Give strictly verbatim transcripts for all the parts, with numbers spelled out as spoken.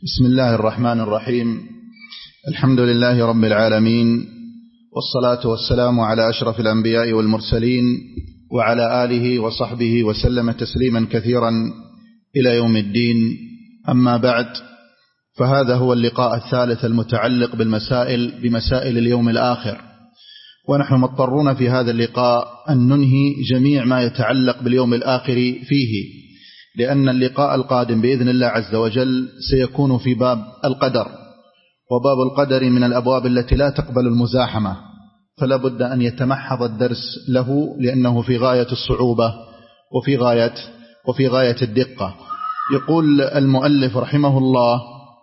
بسم الله الرحمن الرحيم. الحمد لله رب العالمين، والصلاة والسلام على أشرف الأنبياء والمرسلين وعلى آله وصحبه وسلم تسليما كثيرا إلى يوم الدين. أما بعد، فهذا هو اللقاء الثالث المتعلق بالمسائل بمسائل اليوم الآخر، ونحن مضطرون في هذا اللقاء أن ننهي جميع ما يتعلق باليوم الآخر فيه، لأن اللقاء القادم بإذن الله عز وجل سيكون في باب القدر، وباب القدر من الأبواب التي لا تقبل المزاحمة، فلا بد أن يتمحض الدرس له، لأنه في غاية الصعوبة وفي غاية, وفي غاية الدقة. يقول المؤلف رحمه الله: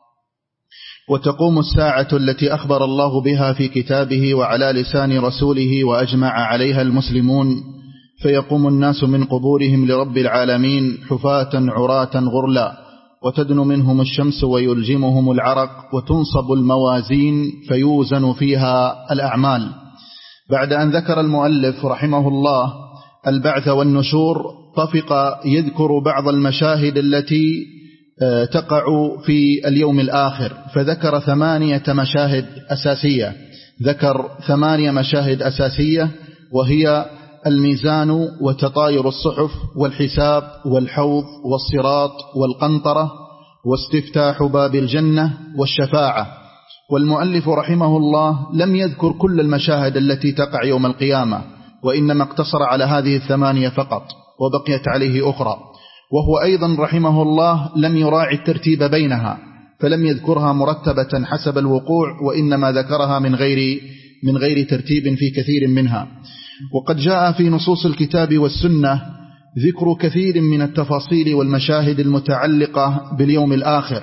وتقوم الساعة التي أخبر الله بها في كتابه وعلى لسان رسوله وأجمع عليها المسلمون، فيقوم الناس من قبورهم لرب العالمين حفاة عراة غرلا، وتدن منهم الشمس ويلجمهم العرق، وتنصب الموازين فيوزن فيها الأعمال. بعد أن ذكر المؤلف رحمه الله البعث والنشور، طفق يذكر بعض المشاهد التي تقع في اليوم الآخر، فذكر ثمانية مشاهد أساسية ذكر ثمانية مشاهد أساسية وهي الميزان وتطاير الصحف والحساب والحوض والصراط والقنطرة واستفتاح باب الجنة والشفاعة. والمؤلف رحمه الله لم يذكر كل المشاهد التي تقع يوم القيامة، وإنما اقتصر على هذه الثمانية فقط، وبقيت عليه أخرى. وهو أيضا رحمه الله لم يراعي الترتيب بينها، فلم يذكرها مرتبة حسب الوقوع، وإنما ذكرها من غير من غير ترتيب في كثير منها. وقد جاء في نصوص الكتاب والسنة ذكر كثير من التفاصيل والمشاهد المتعلقة باليوم الآخر،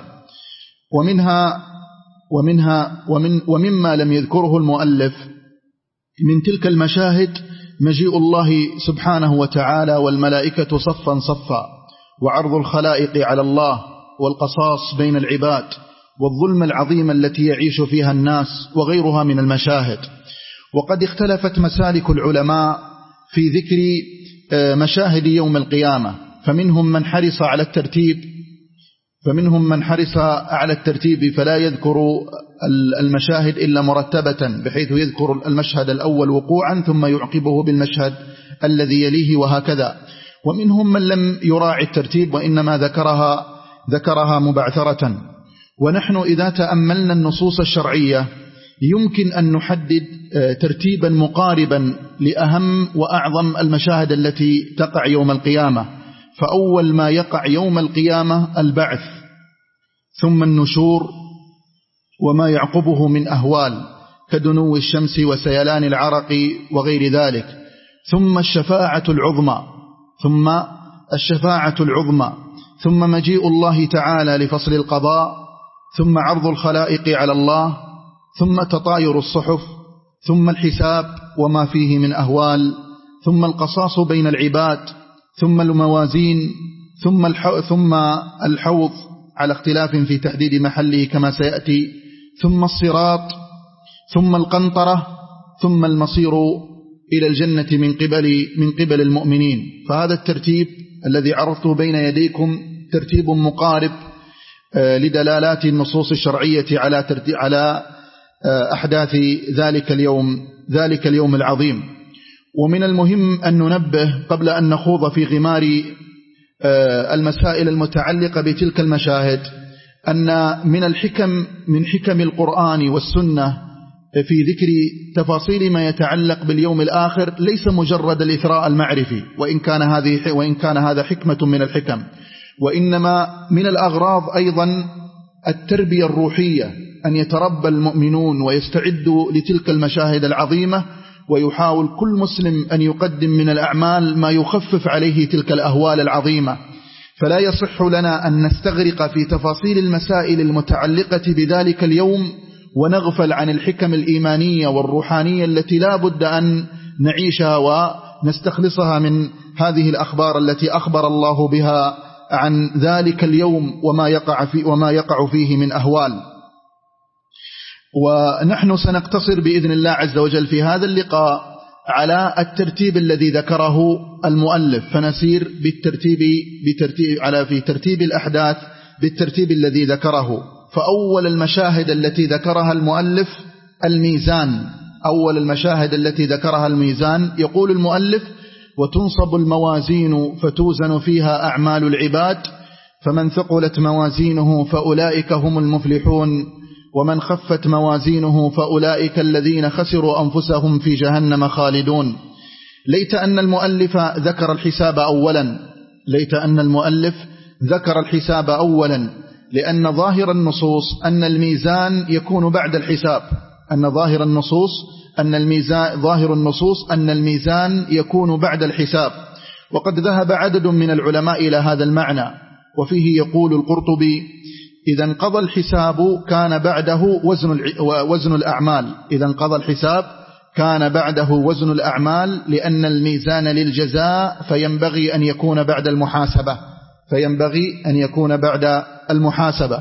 ومنها ومنها ومن ومما لم يذكره المؤلف من تلك المشاهد مجيء الله سبحانه وتعالى والملائكة صفا صفا، وعرض الخلائق على الله، والقصاص بين العباد، والظلم العظيم التي يعيش فيها الناس، وغيرها من المشاهد. وقد اختلفت مسالك العلماء في ذكر مشاهد يوم القيامة، فمنهم من حرص على الترتيب فمنهم من حرص على الترتيب فلا يذكر المشاهد إلا مرتبة، بحيث يذكر المشهد الأول وقوعا ثم يعقبه بالمشهد الذي يليه، وهكذا. ومنهم من لم يراعي الترتيب وإنما ذكرها ذكرها مبعثرة. ونحن إذا تأملنا النصوص الشرعية يمكن أن نحدد ترتيبا مقاربا لأهم وأعظم المشاهد التي تقع يوم القيامة. فأول ما يقع يوم القيامة البعث، ثم النشور وما يعقبه من أهوال كدنو الشمس وسيلان العرق وغير ذلك، ثم الشفاعة العظمى ثم الشفاعة العظمى ثم مجيء الله تعالى لفصل القضاء، ثم عرض الخلائق على الله، ثم تطاير الصحف، ثم الحساب وما فيه من أهوال، ثم القصاص بين العباد، ثم الموازين، ثم ثم الحوض على اختلاف في تحديد محله كما سيأتي، ثم الصراط، ثم القنطرة، ثم المصير إلى الجنة من قبل من قبل المؤمنين. فهذا الترتيب الذي عرضته بين يديكم ترتيب مقارب لدلالات النصوص الشرعية على على أحداث ذلك اليوم ذلك اليوم العظيم. ومن المهم أن ننبه قبل أن نخوض في غمار المسائل المتعلقة بتلك المشاهد أن من الحكم من حكم القرآن والسنة في ذكر تفاصيل ما يتعلق باليوم الآخر ليس مجرد الإثراء المعرفي، وإن كان هذه وإن كان هذا حكمة من الحكم، وإنما من الأغراض أيضا التربية الروحية، أن يتربى المؤمنون ويستعدوا لتلك المشاهد العظيمة، ويحاول كل مسلم أن يقدم من الأعمال ما يخفف عليه تلك الأهوال العظيمة. فلا يصح لنا أن نستغرق في تفاصيل المسائل المتعلقة بذلك اليوم ونغفل عن الحكم الإيمانية والروحانية التي لا بد أن نعيشها ونستخلصها من هذه الأخبار التي أخبر الله بها عن ذلك اليوم وما يقع فيه وما يقع فيه من أهوال. ونحن سنقتصر بإذن الله عز وجل في هذا اللقاء على الترتيب الذي ذكره المؤلف، فنسير بالترتيب بترتيب على في ترتيب الأحداث بالترتيب الذي ذكره. فأول المشاهد التي ذكرها المؤلف الميزان، أول المشاهد التي ذكرها الميزان. يقول المؤلف: وتنصب الموازين فتوزن فيها أعمال العباد، فمن ثقلت موازينه فأولئك هم المفلحون، ومن خفت موازينه فأولئك الذين خسروا أنفسهم في جهنم خالدون. ليت أن المؤلف ذكر الحساب أولا، ليت أن المؤلف ذكر الحساب أولا، لأن ظاهر النصوص أن الميزان يكون بعد الحساب، أن ظاهر النصوص أن الميزان ظاهر النصوص أن الميزان يكون بعد الحساب، وقد ذهب عدد من العلماء إلى هذا المعنى. وفيه يقول القرطبي: إذا انقضى الحساب كان بعده وزن وزن الأعمال، إذا انقضى الحساب كان بعده وزن الأعمال، لأن الميزان للجزاء فينبغي أن يكون بعد المحاسبة، فينبغي أن يكون بعد المحاسبة.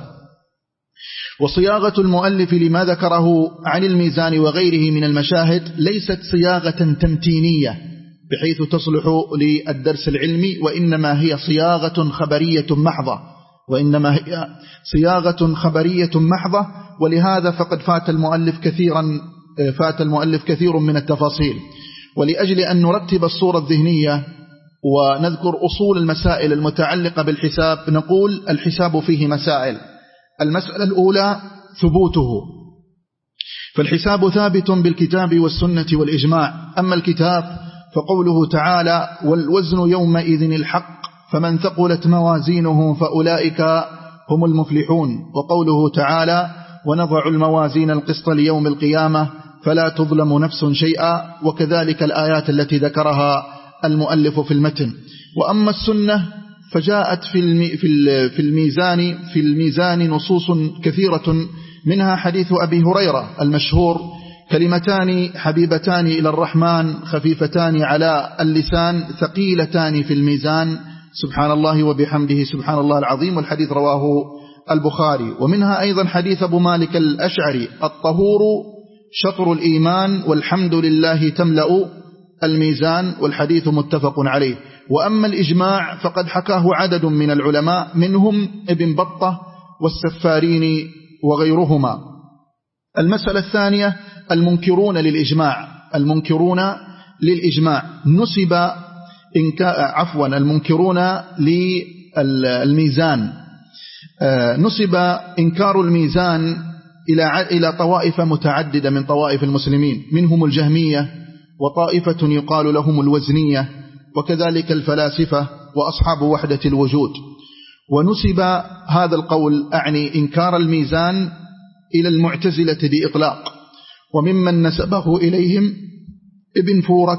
وصياغة المؤلف لما ذكره عن الميزان وغيره من المشاهد ليست صياغة تمتينية بحيث تصلح للدرس العلمي، وإنما هي صياغة خبرية محضة، وإنما هي صياغة خبرية محضة. ولهذا فقد فات المؤلف كثيرا فات المؤلف كثير من التفاصيل. ولأجل أن نرتب الصورة الذهنية ونذكر أصول المسائل المتعلقة بالحساب، نقول: الحساب فيه مسائل. المسألة الأولى ثبوته، فالحساب ثابت بالكتاب والسنة والإجماع. أما الكتاب فقوله تعالى: والوزن يومئذ الحق فمن ثقلت موازينه فأولئك هم المفلحون. وقوله تعالى: ونضع الموازين القسط ليوم القيامة فلا تظلم نفس شيئا. وكذلك الآيات التي ذكرها المؤلف في المتن. وأما السنة فجاءت في الميزان في الميزان نصوص كثيرة، منها حديث أبي هريرة المشهور: كلمتان حبيبتان إلى الرحمن خفيفتان على اللسان ثقيلتان في الميزان، سبحان الله وبحمده سبحان الله العظيم. والحديث رواه البخاري. ومنها أيضا حديث أبو مالك الأشعري: الطهور شطر الإيمان والحمد لله تملأ الميزان. والحديث متفق عليه. وأما الإجماع فقد حكاه عدد من العلماء، منهم ابن بطة والسفارين وغيرهما. المسألة الثانية المنكرون للإجماع، المنكرون للإجماع نسب إنكا عفوا المنكرون للميزان نسب إنكار الميزان إلى إلى طوائف متعددة من طوائف المسلمين، منهم الجهمية، وطائفة يقال لهم الوزنية، وكذلك الفلاسفة وأصحاب وحدة الوجود. ونسب هذا القول أعني إنكار الميزان إلى المعتزلة بإطلاق، وممن نسبه إليهم ابن فورك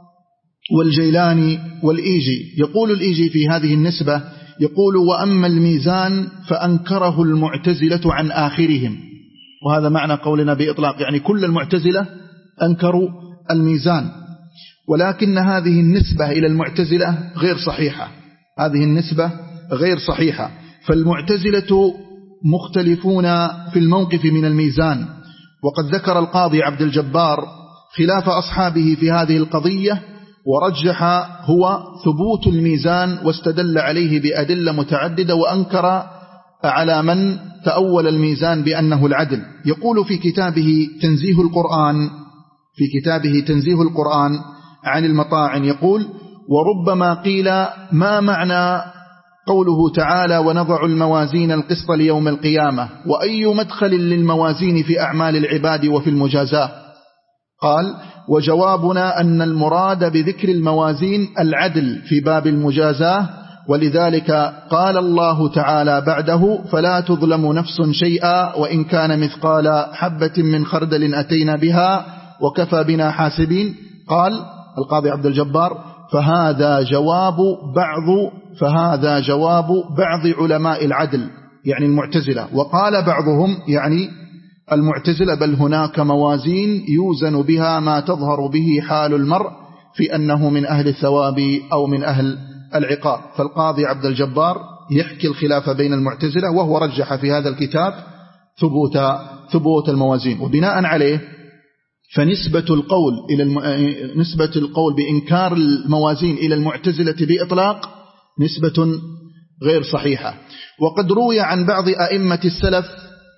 والجيلاني والإيجي. يقول الإيجي في هذه النسبة، يقول: وأما الميزان فأنكره المعتزلة عن آخرهم. وهذا معنى قولنا بإطلاق، يعني كل المعتزلة أنكروا الميزان. ولكن هذه النسبة إلى المعتزلة غير صحيحة، هذه النسبة غير صحيحة. فالمعتزلة مختلفون في الموقف من الميزان. وقد ذكر القاضي عبد الجبار خلاف أصحابه في هذه القضية، ورجح هو ثبوت الميزان واستدل عليه بأدلة متعددة، وأنكر على من تأول الميزان بأنه العدل. يقول في كتابه تنزيه القرآن في كتابه تنزيه القرآن عن المطاعن، يقول: وربما قيل ما معنى قوله تعالى: ونضع الموازين القسط ليوم القيامة، وأي مدخل للموازين في أعمال العباد وفي المجازاة؟ قال: وجوابنا أن المراد بذكر الموازين العدل في باب المجازاة، ولذلك قال الله تعالى بعده: فلا تظلم نفس شيئا وإن كان مثقال حبة من خردل أتينا بها وكفى بنا حاسبين. قال القاضي عبد الجبار: فهذا جواب بعض فهذا جواب بعض علماء العدل، يعني المعتزلة. وقال بعضهم، يعني المعتزلة: بل هناك موازين يوزن بها ما تظهر به حال المرء في أنه من أهل الثواب أو من أهل العقاب. فالقاضي عبد الجبار يحكي الخلاف بين المعتزلة، وهو رجح في هذا الكتاب ثبوت ثبوت الموازين. وبناء عليه فنسبة القول إلى الم... نسبة القول بإنكار الموازين إلى المعتزلة بإطلاق نسبة غير صحيحة. وقد روي عن بعض أئمة السلف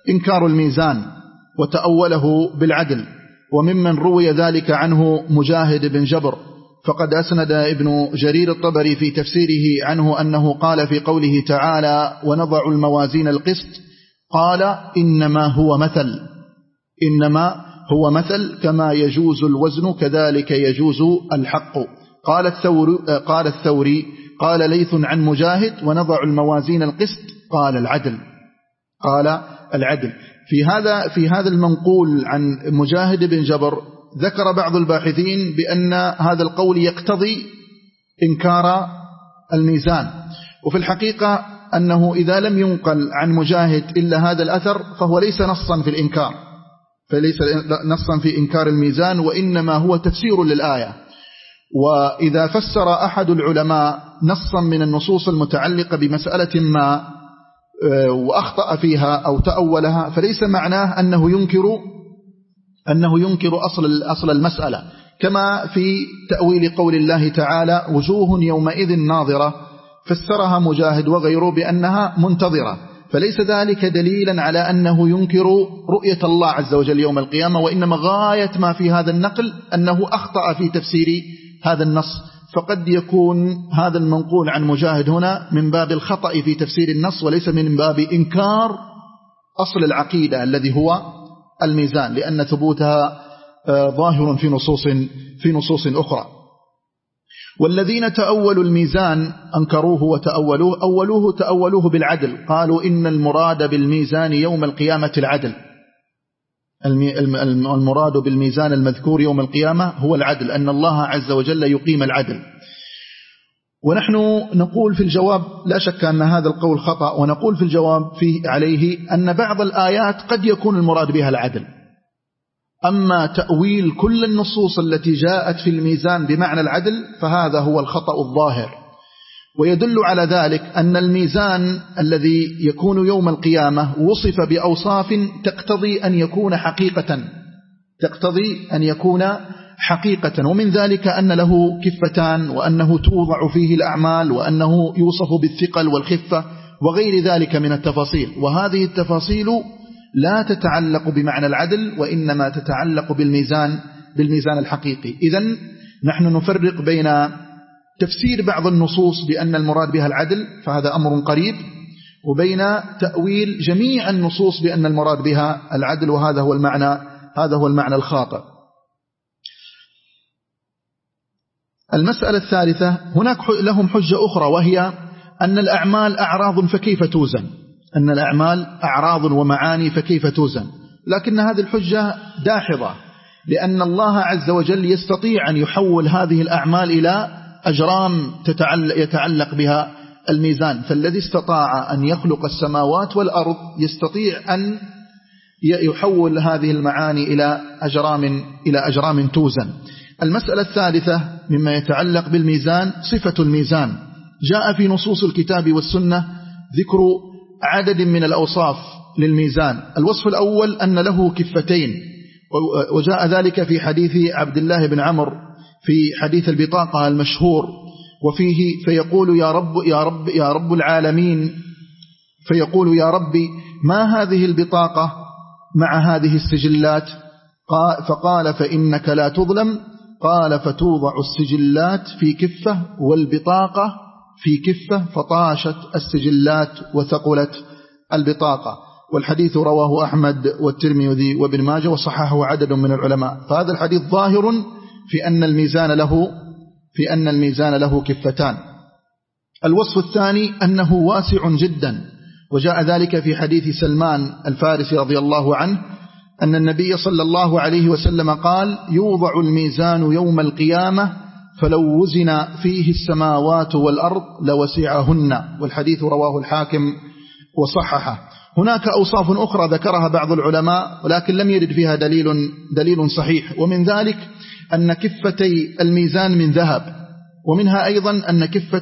إنكار الميزان وتأوله بالعدل، وممن روي ذلك عنه مجاهد بن جبر، فقد أسند ابن جرير الطبري في تفسيره عنه أنه قال في قوله تعالى ونضع الموازين القسط قال إنما هو مثل، إنما هو مثل كما يجوز الوزن كذلك يجوز الحق. قال الثوري قال, الثوري قال ليث عن مجاهد ونضع الموازين القسط قال العدل، قال العدل. في هذا في هذا المنقول عن مجاهد بن جبر ذكر بعض الباحثين بأن هذا القول يقتضي إنكار الميزان، وفي الحقيقة أنه إذا لم ينقل عن مجاهد إلا هذا الأثر فهو ليس نصا في الإنكار، فليس نصا في إنكار الميزان، وإنما هو تفسير للآية. وإذا فسر أحد العلماء نصا من النصوص المتعلقة بمسألة ما وأخطأ فيها أو تأولها فليس معناه أنه ينكر أنه ينكر أصل أصل المسألة، كما في تأويل قول الله تعالى وجوه يومئذ ناظرة، فسرها مجاهد وغيره بأنها منتظرة، فليس ذلك دليلا على أنه ينكر رؤية الله عز وجل يوم القيامة، وإنما غاية ما في هذا النقل أنه أخطأ في تفسير هذا النص. فقد يكون هذا المنقول عن مجاهد هنا من باب الخطأ في تفسير النص وليس من باب إنكار أصل العقيدة الذي هو الميزان، لأن ثبوتها ظاهر في نصوص في نصوص أخرى. والذين تأولوا الميزان أنكروه وتأولوه، أولوه تأولوه بالعدل، قالوا إن المراد بالميزان يوم القيامة العدل، المراد بالميزان المذكور يوم القيامة هو العدل، أن الله عز وجل يقيم العدل. ونحن نقول في الجواب لا شك أن هذا القول خطأ، ونقول في الجواب فيه عليه أن بعض الآيات قد يكون المراد بها العدل، أما تأويل كل النصوص التي جاءت في الميزان بمعنى العدل فهذا هو الخطأ الظاهر. ويدل على ذلك أن الميزان الذي يكون يوم القيامة وصف بأوصاف تقتضي أن يكون حقيقة تقتضي أن يكون حقيقة ومن ذلك أن له كفتان، وأنه توضع فيه الأعمال، وأنه يوصف بالثقل والخفة وغير ذلك من التفاصيل. وهذه التفاصيل لا تتعلق بمعنى العدل، وإنما تتعلق بالميزان بالميزان الحقيقي. إذن نحن نفرق بين تفسير بعض النصوص بأن المراد بها العدل، فهذا أمر قريب، وبين تأويل جميع النصوص بأن المراد بها العدل، وهذا هو المعنى هذا هو المعنى الخاطئ. المسألة الثالثة، هناك لهم حجة أخرى، وهي أن الأعمال أعراض فكيف توزن، أن الأعمال أعراض ومعاني فكيف توزن. لكن هذه الحجة داحضة، لأن الله عز وجل يستطيع أن يحول هذه الأعمال إلى أجرام يتعلق بها الميزان، فالذي استطاع أن يخلق السماوات والأرض يستطيع أن يحول هذه المعاني إلى أجرام إلى أجرام توزن. المسألة الثالثة مما يتعلق بالميزان صفة الميزان. جاء في نصوص الكتاب والسنة ذكر عدد من الأوصاف للميزان. الوصف الأول أن له كفتين، وجاء ذلك في حديث عبد الله بن عمرو في حديث البطاقة المشهور، وفيه فيقول يا رب يا رب يا رب العالمين، فيقول يا ربي ما هذه البطاقة مع هذه السجلات؟ فقال فإنك لا تظلم. قال فتوضع السجلات في كفة والبطاقة في كفة، فطاشت السجلات وثقلت البطاقة. والحديث رواه أحمد والترمذي وابن ماجه وصححه عدد من العلماء. فهذا الحديث ظاهر في أن الميزان له في أن الميزان له كفتان. الوصف الثاني أنه واسع جدا، وجاء ذلك في حديث سلمان الفارسي رضي الله عنه أن النبي صلى الله عليه وسلم قال يوضع الميزان يوم القيامة فلو وزن فيه السماوات والأرض لوسعهن. والحديث رواه الحاكم وصححه. هناك أوصاف أخرى ذكرها بعض العلماء ولكن لم يرد فيها دليل دليل صحيح، ومن ذلك أن كفتي الميزان من ذهب، ومنها أيضا أن كفة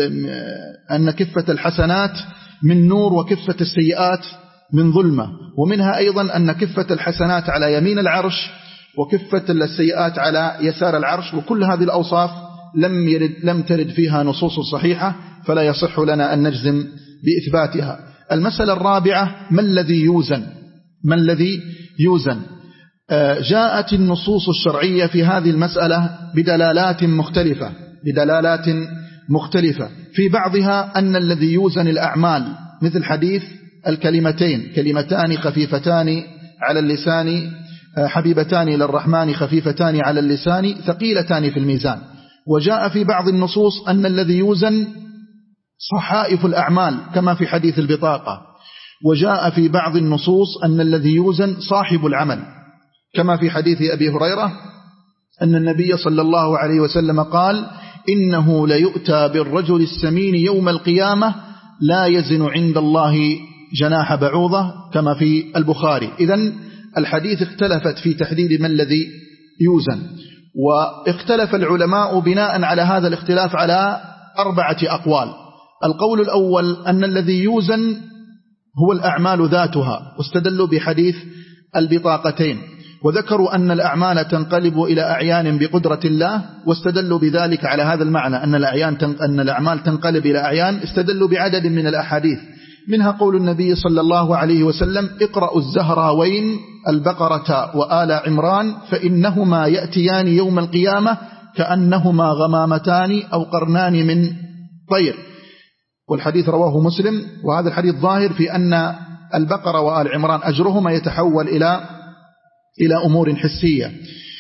أن كفة الحسنات من نور وكفة السيئات من ظلمة، ومنها أيضا أن كفة الحسنات على يمين العرش وكفة السيئات على يسار العرش. وكل هذه الأوصاف لم يرد لم ترد فيها نصوص صحيحة، فلا يصح لنا أن نجزم بإثباتها. المسألة الرابعة ما الذي يوزن؟ ما الذي يوزن؟ جاءت النصوص الشرعية في هذه المسألة بدلالات مختلفة بدلالات مختلفة في بعضها أن الذي يوزن الأعمال، مثل حديث الكلمتين: كلمتان خفيفتان على اللسان حبيبتان إلى الرحمن خفيفتان على اللسان ثقيلتان في الميزان. وجاء في بعض النصوص أن الذي يوزن صحائف الأعمال كما في حديث البطاقة. وجاء في بعض النصوص أن الذي يوزن صاحب العمل كما في حديث أبي هريرة أن النبي صلى الله عليه وسلم قال: إنه ليؤتى بالرجل السمين يوم القيامة لا يزن عند الله جناح بعوضة كما في البخاري. إذن الحديث اختلفت في تحديد ما الذي يوزن، واختلف العلماء بناء على هذا الاختلاف على أربعة أقوال. القول الأول أن الذي يوزن هو الأعمال ذاتها، واستدلوا بحديث البطاقتين، وذكروا أن الأعمال تنقلب إلى أعيان بقدرة الله، واستدلوا بذلك على هذا المعنى أن الأعيان أن الأعمال تنقلب إلى أعيان. استدلوا بعدد من الأحاديث، منها قول النبي صلى الله عليه وسلم: اقرأوا الزهراوين البقرة وآل عمران فإنهما يأتيان يوم القيامة كأنهما غمامتان أو قرنان من طير. والحديث رواه مسلم، وهذا الحديث ظاهر في أن البقرة وآل عمران أجرهما يتحول إلى إلى أمور حسية.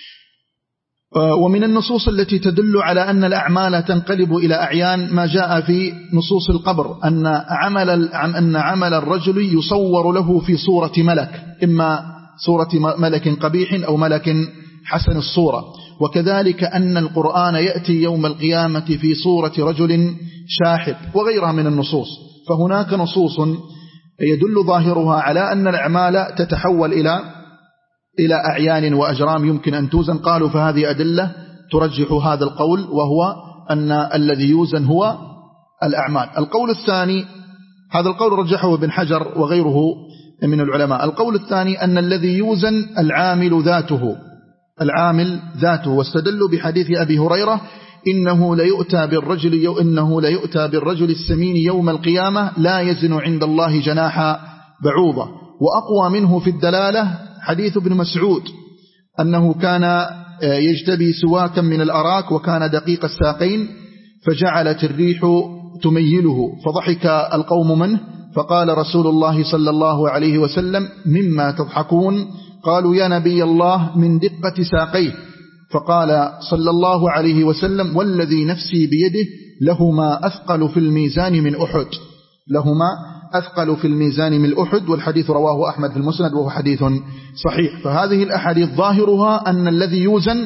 ومن النصوص التي تدل على أن الأعمال تنقلب إلى أعيان ما جاء في نصوص القبر أن عمل أن عمل الرجل يصور له في صورة ملك، إما صورة ملك قبيح أو ملك حسن الصورة. وكذلك أن القرآن يأتي يوم القيامة في صورة رجل شاحب، وغيرها من النصوص. فهناك نصوص يدل ظاهرها على أن الأعمال تتحول إلى إلى أعيان وأجرام يمكن أن توزن. قالوا فهذه أدلة ترجح هذا القول، وهو أن الذي يوزن هو الأعمال. القول الثاني، هذا القول رجحه ابن حجر وغيره من العلماء. القول الثاني أن الذي يوزن العامل ذاته العامل ذاته واستدلوا بحديث أبي هريرة: إنه ليؤتى بالرجل يو إنه ليؤتى بالرجل السمين يوم القيامة لا يزن عند الله جناح بعوضة. وأقوى منه في الدلالة حديث ابن مسعود أنه كان يجتبي سواكا من الأراك وكان دقيق الساقين، فجعلت الريح تميله فضحك القوم منه، فقال رسول الله صلى الله عليه وسلم: مما تضحكون؟ قالوا: يا نبي الله من دقة ساقيه. فقال صلى الله عليه وسلم: والذي نفسي بيده لهما أثقل في الميزان من أحد لهما أثقل في الميزان من أحد. والحديث رواه أحمد في المسند وهو حديث صحيح. فهذه الأحاديث ظاهرها أن الذي يوزن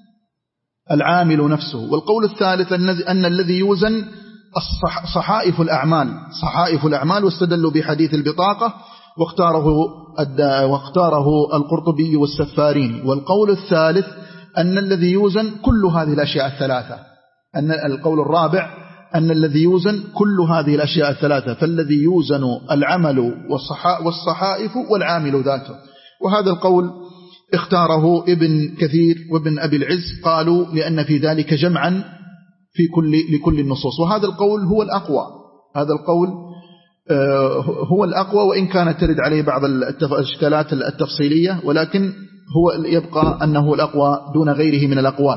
العامل نفسه. والقول الثالث أن الذي يوزن صحائف الأعمال صحائف الأعمال واستدلوا بحديث البطاقة، واختاره واختاره القرطبي والسفارين. والقول الثالث أن الذي يوزن كل هذه الأشياء الثلاثة أن القول الرابع أن الذي يوزن كل هذه الأشياء الثلاثة، فالذي يوزن العمل والصحائف والعامل ذاته. وهذا القول اختاره ابن كثير وابن أبي العز، قالوا لأن في ذلك جمعا في كل لكل النصوص. وهذا القول هو الأقوى هذا القول هو الأقوى وإن كانت ترد عليه بعض الإشكالات التفصيلية، ولكن هو يبقى أنه الأقوى دون غيره من الأقوال.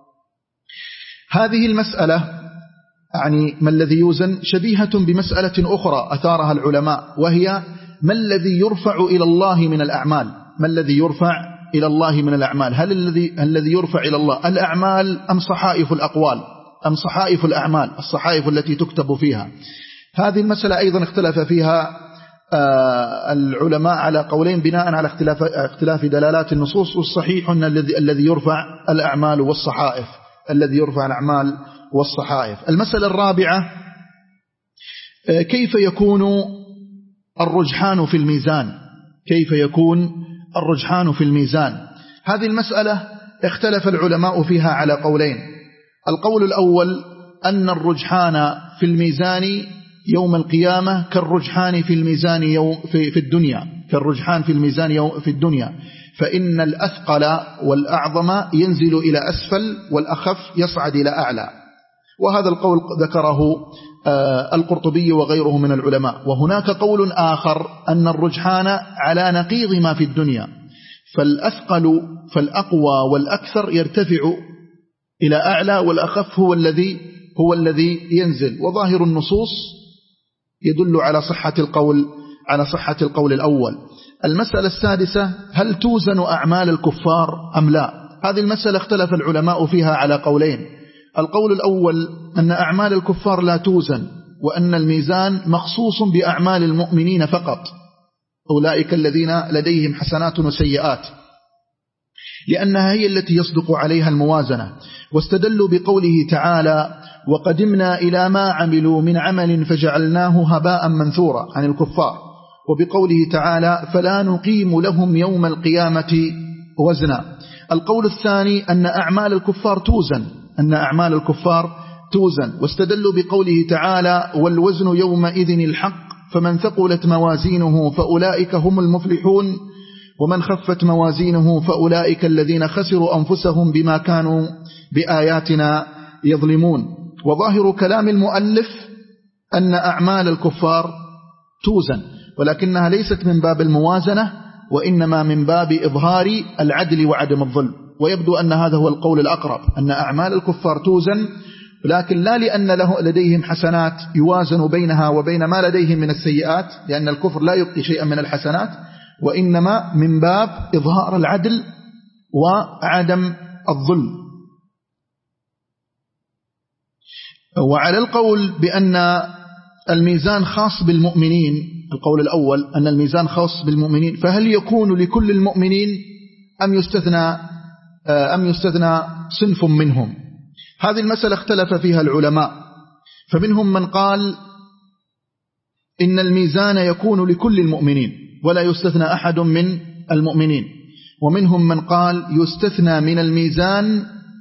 هذه المسألة يعني ما الذي يوزن شبيهة بمسألة أخرى أثارها العلماء، وهي ما الذي يرفع إلى الله من الأعمال ما الذي يرفع إلى الله من الأعمال هل الذي الذي يرفع إلى الله الأعمال أم صحائف الأقوال أم صحائف الأعمال الصحائف التي تكتب فيها؟ هذه المسألة أيضا اختلف فيها العلماء على قولين بناء على اختلاف اختلاف دلالات النصوص. والصحيح أن الذي الذي يرفع الأعمال والصحائف الذي يرفع الأعمال والصحائف. المسألة الرابعة: كيف يكون الرجحان في الميزان كيف يكون الرجحان في الميزان هذه المسألة اختلف العلماء فيها على قولين. القول الأول أن الرجحان في الميزان يوم القيامة كالرجحان في الميزان يوم في, في الدنيا كالرجحان في الميزان يوم في الدنيا، فإن الأثقل والأعظم ينزل إلى أسفل والأخف يصعد إلى أعلى. وهذا القول ذكره القرطبي وغيره من العلماء. وهناك قول آخر أن الرجحان على نقيض ما في الدنيا، فالأثقل فالأقوى والأكثر يرتفع إلى أعلى، والأخف هو الذي هو الذي ينزل. وظاهر النصوص يدل على صحة القول على صحة القول الأول. المسألة السادسة: هل توزن أعمال الكفار أم لا؟ هذه المسألة اختلف العلماء فيها على قولين. القول الأول أن أعمال الكفار لا توزن، وأن الميزان مخصوص بأعمال المؤمنين فقط، أولئك الذين لديهم حسنات وسيئات، لأنها هي التي يصدق عليها الموازنة. واستدلوا بقوله تعالى: وقدمنا إلى ما عملوا من عمل فجعلناه هباء منثورا، عن الكفار. وبقوله تعالى: فلا نقيم لهم يوم القيامة وزنا. القول الثاني أن أعمال الكفار توزن أن أعمال الكفار توزن واستدلوا بقوله تعالى: والوزن يومئذ الحق فمن ثقلت موازينه فأولئك هم المفلحون ومن خفت موازينه فأولئك الذين خسروا أنفسهم بما كانوا بآياتنا يظلمون. وظاهر كلام المؤلف أن أعمال الكفار توزن، ولكنها ليست من باب الموازنة، وإنما من باب إظهار العدل وعدم الظلم. ويبدو أن هذا هو القول الأقرب، أن أعمال الكفار توزن، لكن لا لأن له لديهم حسنات يوازن بينها وبين ما لديهم من السيئات، لأن الكفر لا يبقي شيئا من الحسنات، وإنما من باب إظهار العدل وعدم الظلم. وعلى القول بأن الميزان خاص بالمؤمنين، القول الأول أن الميزان خاص بالمؤمنين، فهل يكون لكل المؤمنين أم يستثنى أم يستثنى صنف منهم؟ هذه المسألة اختلف فيها العلماء، فمنهم من قال إن الميزان يكون لكل المؤمنين ولا يستثنى أحد من المؤمنين، ومنهم من قال يستثنى من الميزان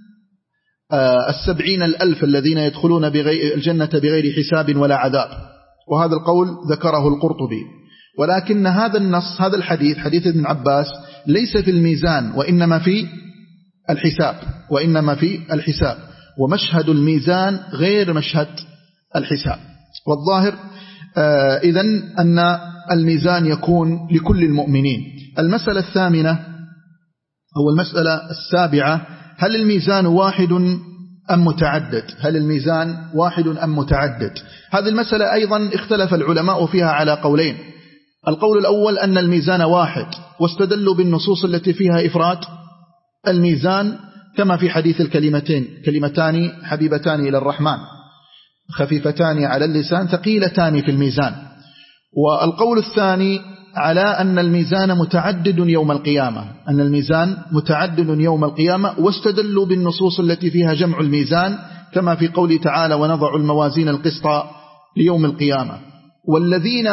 السبعين الألف الذين يدخلون بغير الجنة بغير حساب ولا عذاب. وهذا القول ذكره القرطبي. ولكن هذا النص هذا الحديث حديث ابن عباس ليس في الميزان، وإنما في الحساب وإنما في الحساب ومشهد الميزان غير مشهد الحساب. والظاهر آه إذن أن الميزان يكون لكل المؤمنين. المسألة الثامنة أو المسألة السابعة: هل الميزان واحد أم متعدد؟ هل الميزان واحد أم متعدد؟ هذه المسألة أيضا اختلف العلماء فيها على قولين. القول الأول أن الميزان واحد، واستدلوا بالنصوص التي فيها إفراد الميزان، كما في حديث الكلمتين: كلمتان حبيبتان إلى الرحمن خفيفتان على اللسان ثقيلتان في الميزان. والقول الثاني على أن الميزان متعدد يوم القيامة، أن الميزان متعدد يوم القيامة، واستدلوا بالنصوص التي فيها جمع الميزان، كما في قوله تعالى: ونضع الموازين القسط ليوم القيامة. والذين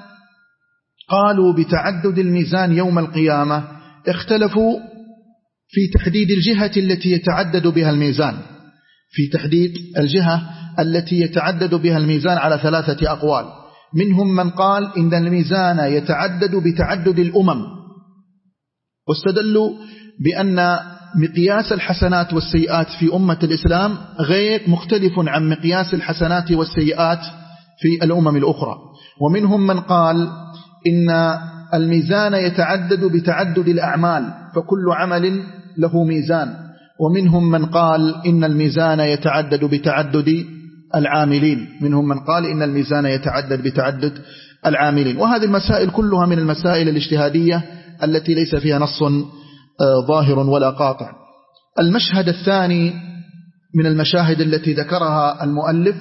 قالوا بتعدد الميزان يوم القيامة اختلفوا في تحديد الجهة التي يتعدد بها الميزان، في تحديد الجهة التي يتعدد بها الميزان على ثلاثة أقوال. منهم من قال إن الميزان يتعدد بتعدد الأمم، واستدلوا بأن مقياس الحسنات والسيئات في أمة الإسلام غير مختلف عن مقياس الحسنات والسيئات في الأمم الأخرى. ومنهم من قال إن الميزان يتعدد بتعدد الأعمال، فكل عمل له ميزان. ومنهم من قال إن الميزان يتعدد بتعدد العاملين منهم من قال إن الميزان يتعدد بتعدد العاملين. وهذه المسائل كلها من المسائل الاجتهادية التي ليس فيها نص ظاهر ولا قاطع. المشهد الثاني من المشاهد التي ذكرها المؤلف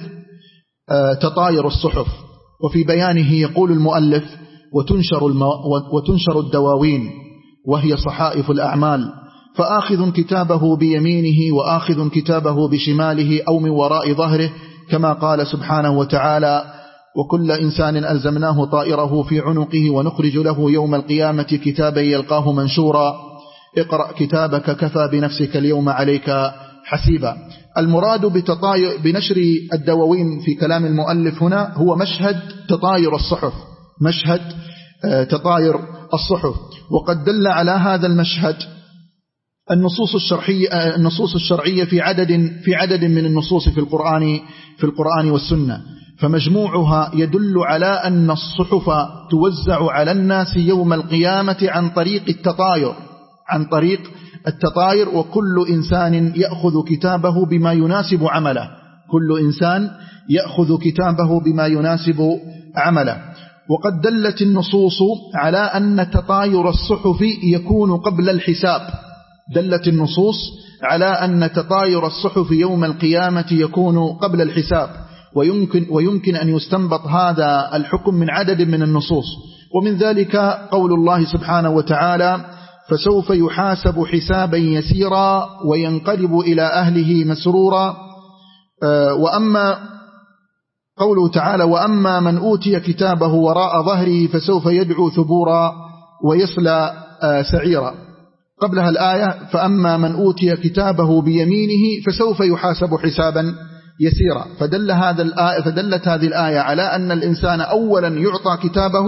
تطاير الصحف، وفي بيانه يقول المؤلف: وتنشر, المو... وتنشر الدواوين وهي صحائف الأعمال، فآخذ كتابه بيمينه وآخذ كتابه بشماله أو من وراء ظهره، كما قال سبحانه وتعالى: وكل إنسان ألزمناه طائره في عنقه ونخرج له يوم القيامة كتابا يلقاه منشورا، اقرأ كتابك كفى بنفسك اليوم عليك حسيبا. المراد بتطاير بنشر الدواوين في كلام المؤلف هنا هو مشهد تطاير الصحف، مشهد تطاير الصحف. وقد دل على هذا المشهد النصوص الشرعية النصوص الشرعية في عدد في عدد من النصوص في القرآن في القرآن والسنة. فمجموعها يدل على أن الصحف توزع على الناس يوم القيامة عن طريق التطاير عن طريق التطاير وكل إنسان يأخذ كتابه بما يناسب عمله كل إنسان يأخذ كتابه بما يناسب عمله. وقد دلت النصوص على أن تطاير الصحف يكون قبل الحساب دلت النصوص على أن تطاير الصحف يوم القيامة يكون قبل الحساب، ويمكن, ويمكن أن يستنبط هذا الحكم من عدد من النصوص، ومن ذلك قول الله سبحانه وتعالى: فسوف يحاسب حسابا يسيرا وينقلب إلى أهله مسرورا. وأما قوله تعالى: وأما من أوتي كتابه وراء ظهره فسوف يدعو ثبورا ويصلى سعيرا. قبلها الآية: فأما من أوتي كتابه بيمينه فسوف يحاسب حسابا يسيرا. فدل هذا الآية فدلت هذه الآية على أن الإنسان أولا يعطى كتابه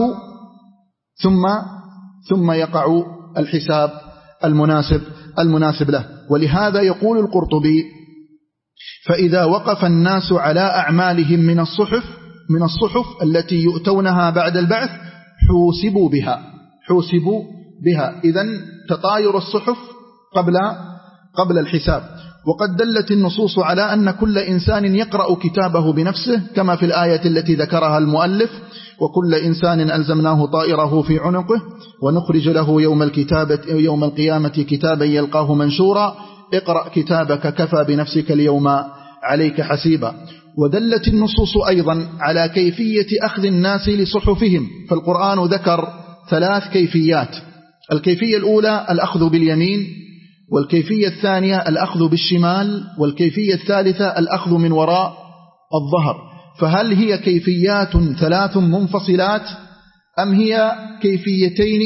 ثم ثم يقع الحساب المناسب المناسب له. ولهذا يقول القرطبي: فإذا وقف الناس على أعمالهم من الصحف من الصحف التي يؤتونها بعد البعث حوسبوا بها حوسبوا بها إذن تطاير الصحف قبل قبل الحساب. وقد دلت النصوص على أن كل إنسان يقرأ كتابه بنفسه كما في الآية التي ذكرها المؤلف: وكل إنسان ألزمناه طائره في عنقه ونخرج له يوم الكتابة يوم القيامة كتابا يلقاه منشورا اقرأ كتابك كفى بنفسك اليوم عليك حسيبا. ودلت النصوص أيضا على كيفية أخذ الناس لصحفهم، فالقرآن ذكر ثلاث كيفيات: الكيفية الأولى الأخذ باليمين، والكيفية الثانية الأخذ بالشمال، والكيفية الثالثة الأخذ من وراء الظهر. فهل هي كيفيات ثلاث منفصلات أم هي كيفيتين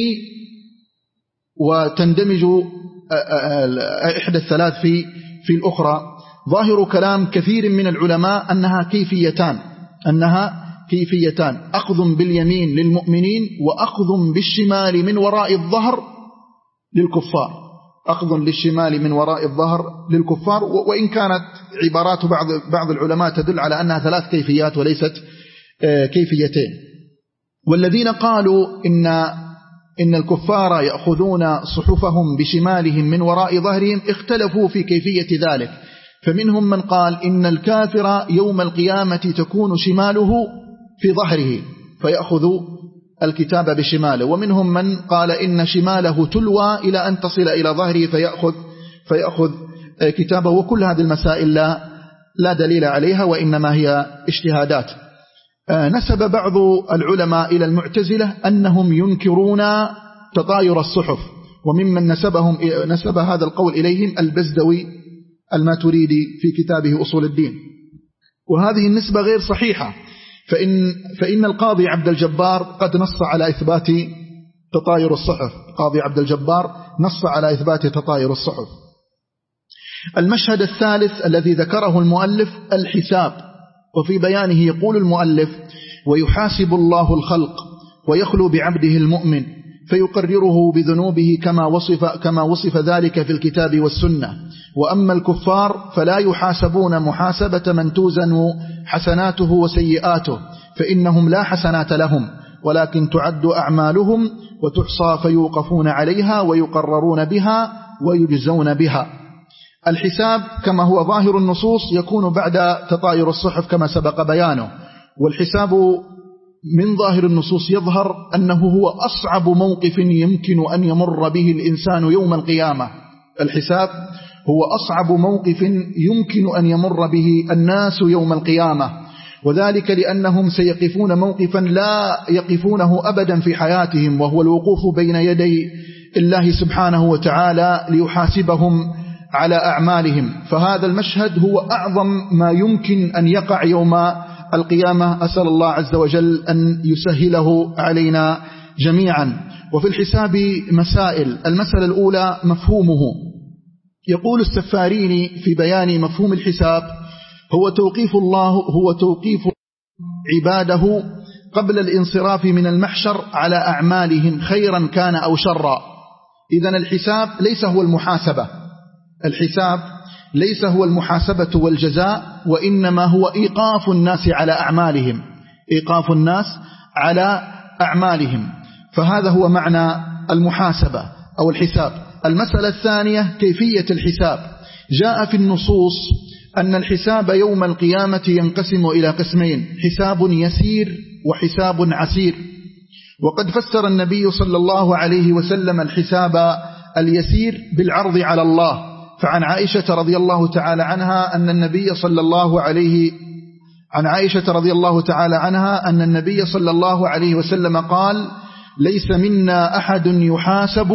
وتندمج إحدى الثلاث في في الأخرى؟ ظاهر كلام كثير من العلماء أنها كيفيتان أنها كيفيتان أخذ باليمين للمؤمنين وأخذ بالشمال من وراء الظهر للكفار أخذ للشمال من وراء الظهر للكفار وإن كانت عبارات بعض بعض العلماء تدل على أنها ثلاث كيفيات وليست كيفيتين. والذين قالوا إن إن الكفار يأخذون صحفهم بشمالهم من وراء ظهرهم اختلفوا في كيفية ذلك، فمنهم من قال إن الكافر يوم القيامة تكون شماله في ظهره فيأخذ الكتاب بشماله، ومنهم من قال إن شماله تلوى إلى أن تصل إلى ظهره فيأخذ, فيأخذ كتابه. وكل هذه المسائل لا, لا دليل عليها وإنما هي اجتهادات. نسب بعض العلماء إلى المعتزلة أنهم ينكرون تطاير الصحف، وممن نسبهم نسب هذا القول إليهم البزدوي الماتريدي في كتابه أصول الدين، وهذه النسبة غير صحيحة، فإن, فإن القاضي عبد الجبار قد نص على إثبات تطاير الصحف القاضي عبد الجبار نص على إثبات تطاير الصحف. المشهد الثالث الذي ذكره المؤلف الحساب، وفي بيانه يقول المؤلف: ويحاسب الله الخلق ويخلو بعبده المؤمن فيقرره بذنوبه كما وصف, كما وصف ذلك في الكتاب والسنة. وأما الكفار فلا يحاسبون محاسبة من توزن حسناته وسيئاته، فإنهم لا حسنات لهم ولكن تعد أعمالهم وتحصى فيوقفون عليها ويقررون بها ويجزون بها. الحساب كما هو ظاهر النصوص يكون بعد تطاير الصحف كما سبق بيانه، والحساب من ظاهر النصوص يظهر أنه هو أصعب موقف يمكن أن يمر به الإنسان يوم القيامة. الحساب هو أصعب موقف يمكن أن يمر به الناس يوم القيامة، وذلك لأنهم سيقفون موقفا لا يقفونه أبدا في حياتهم، وهو الوقوف بين يدي الله سبحانه وتعالى ليحاسبهم على أعمالهم. فهذا المشهد هو أعظم ما يمكن أن يقع يوم القيامة، أسأل الله عز وجل أن يسهله علينا جميعا. وفي الحساب مسائل. المسألة الأولى مفهومه. يقول السفاريني في بيان مفهوم الحساب: هو توقيف الله هو توقيف عباده قبل الانصراف من المحشر على أعمالهم خيرا كان أو شرا. إذن الحساب ليس هو المحاسبة، الحساب ليس هو المحاسبة والجزاء، وإنما هو إيقاف الناس على أعمالهم، إيقاف الناس على أعمالهم. فهذا هو معنى المحاسبة أو الحساب. المسألة الثانية كيفية الحساب. جاء في النصوص أن الحساب يوم القيامة ينقسم إلى قسمين: حساب يسير وحساب عسير. وقد فسر النبي صلى الله عليه وسلم الحساب اليسير بالعرض على الله. فعن عائشة رضي الله تعالى عنها أن النبي صلى الله عليه عن عائشة رضي الله تعالى عنها أن النبي صلى الله عليه وسلم قال: ليس منا أحد يحاسب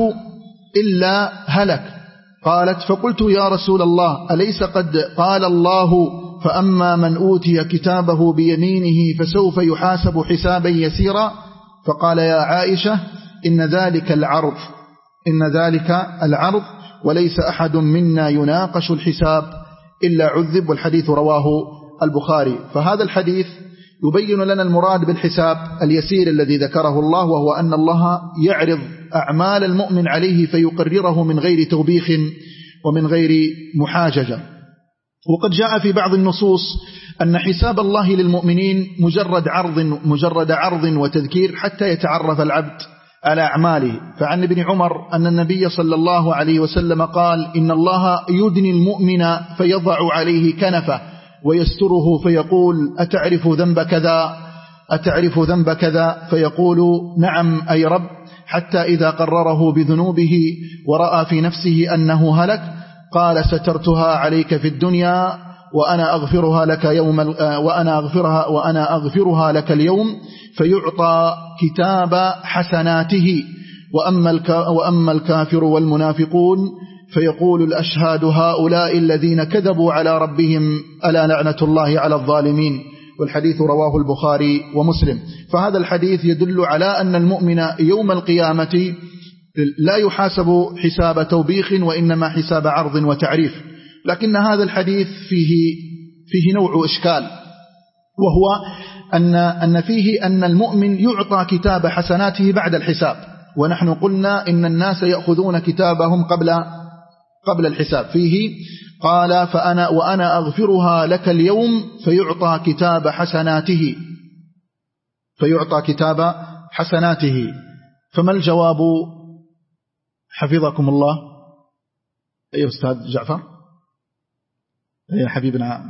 إلا هلك. قالت: فقلت يا رسول الله أليس قد قال الله: فأما من أوتي كتابه بيمينه فسوف يحاسب حسابا يسيرا؟ فقال: يا عائشة إن ذلك العرض إن ذلك العرض وليس أحد منا يناقش الحساب إلا عذب. والحديث رواه البخاري. فهذا الحديث يبين لنا المراد بالحساب اليسير الذي ذكره الله، وهو أن الله يعرض أعمال المؤمن عليه فيقرره من غير توبيخ ومن غير محاججة. وقد جاء في بعض النصوص أن حساب الله للمؤمنين مجرد عرض مجرد عرض وتذكير حتى يتعرف العبد على أعماله. فعن ابن عمر أن النبي صلى الله عليه وسلم قال: إن الله يدني المؤمن فيضع عليه كنفه ويستره فيقول: أتعرف ذنب كذا أتعرف ذنب كذا فيقول: نعم أي رب، حتى إذا قرره بذنوبه ورأى في نفسه أنه هلك قال: سترتها عليك في الدنيا وأنا أغفرها لك يوم وأنا أغفرها وأنا أغفرها لك اليوم، فيعطى كتاب حسناته. وأما وأما الكافر والمنافقون فيقول الأشهاد هؤلاء الذين كذبوا على ربهم ألا لعنة الله على الظالمين. والحديث رواه البخاري ومسلم. فهذا الحديث يدل على أن المؤمن يوم القيامة لا يحاسب حساب توبيخ وإنما حساب عرض وتعريف. لكن هذا الحديث فيه فيه نوع إشكال، وهو أن أن فيه أن المؤمن يعطى كتاب حسناته بعد الحساب، ونحن قلنا إن الناس يأخذون كتابهم قبل قبل الحساب. فيه قال: فأنا وأنا أغفرها لك اليوم فيعطى كتاب حسناته فيعطى كتاب حسناته. فما الجواب حفظكم الله؟ أيها أستاذ جعفر، أيها حبيبنا،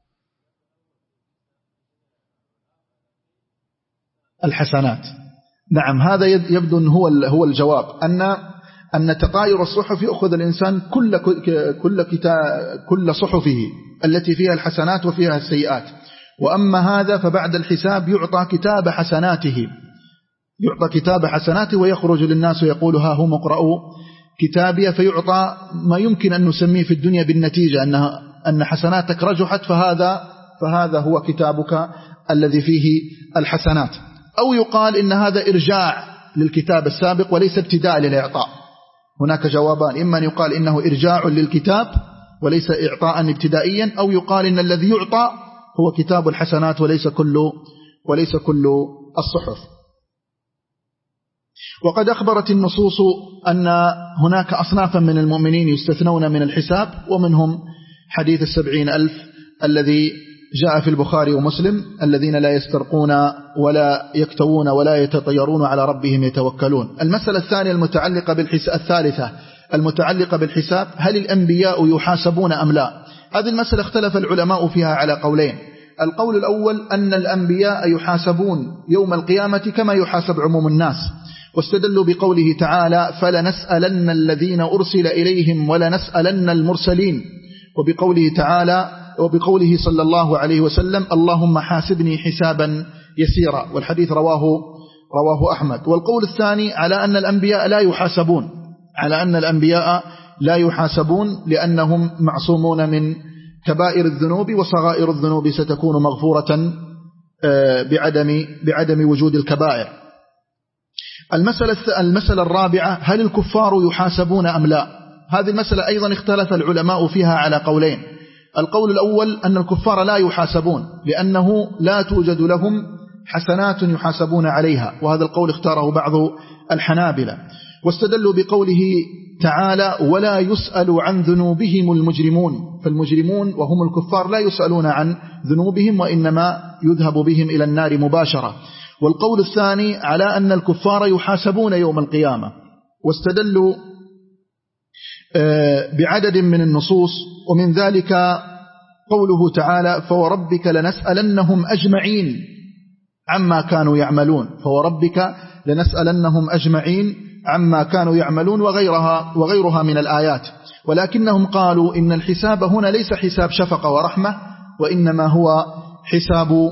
الحسنات. نعم، هذا يبدو أن هو هو الجواب، أن أن تطاير الصحف يأخذ الإنسان كل كل كتاب كل صحفه التي فيها الحسنات وفيها السيئات. وأما هذا فبعد الحساب يعطى كتاب حسناته يعطى كتاب حسناته ويخرج للناس ويقول: ها هم اقرأوا كتابي. فيعطى ما يمكن أن نسميه في الدنيا بالنتيجة، أن أن حسناتك رجحت، فهذا فهذا هو كتابك الذي فيه الحسنات. أو يقال إن هذا إرجاع للكتاب السابق وليس ابتداء للإعطاء. هناك جوابان: إما أن يقال إنه إرجاع للكتاب وليس إعطاء ابتدائيا، أو يقال إن الذي يعطى هو كتاب الحسنات وليس كل وليس كل الصحف. وقد أخبرت النصوص أن هناك أصنافا من المؤمنين يستثنون من الحساب، ومنهم حديث السبعين ألف الذي جاء في البخاري ومسلم: الذين لا يسترقون ولا يكتوون ولا يتطيرون على ربهم يتوكلون. المسألة الثانية المتعلقة بالحساب الثالثة المتعلقة بالحساب: هل الأنبياء يحاسبون أم لا؟ هذه المسألة اختلف العلماء فيها على قولين. القول الأول أن الأنبياء يحاسبون يوم القيامة كما يحاسب عموم الناس، واستدلوا بقوله تعالى: فلنسألن الذين أرسل إليهم ولنسألن المرسلين، وبقوله تعالى وبقوله صلى الله عليه وسلم: اللهم حاسبني حسابا يسيرا. والحديث رواه رواه أحمد. والقول الثاني على أن الأنبياء لا يحاسبون على أن الأنبياء لا يحاسبون لأنهم معصومون من كبائر الذنوب، وصغائر الذنوب ستكون مغفورة بعدم بعدم وجود الكبائر. المسألة المسألة الرابعة: هل الكفار يحاسبون أم لا؟ هذه المسألة أيضا اختلف العلماء فيها على قولين. القول الأول أن الكفار لا يحاسبون لأنه لا توجد لهم حسنات يحاسبون عليها، وهذا القول اختاره بعض الحنابلة. واستدلوا بقوله تعالى ولا يسأل عن ذنوبهم المجرمون، فالمجرمون وهم الكفار لا يسألون عن ذنوبهم وإنما يذهب بهم إلى النار مباشرة. والقول الثاني على أن الكفار يحاسبون يوم القيامة، واستدلوا بعدد من النصوص، ومن ذلك قوله تعالى فوربك لنسألنهم أجمعين عما كانوا يعملون، فوربك لنسألنهم أجمعين عما كانوا يعملون وغيرها, وغيرها من الآيات. ولكنهم قالوا إن الحساب هنا ليس حساب شفقة ورحمة، وإنما هو حساب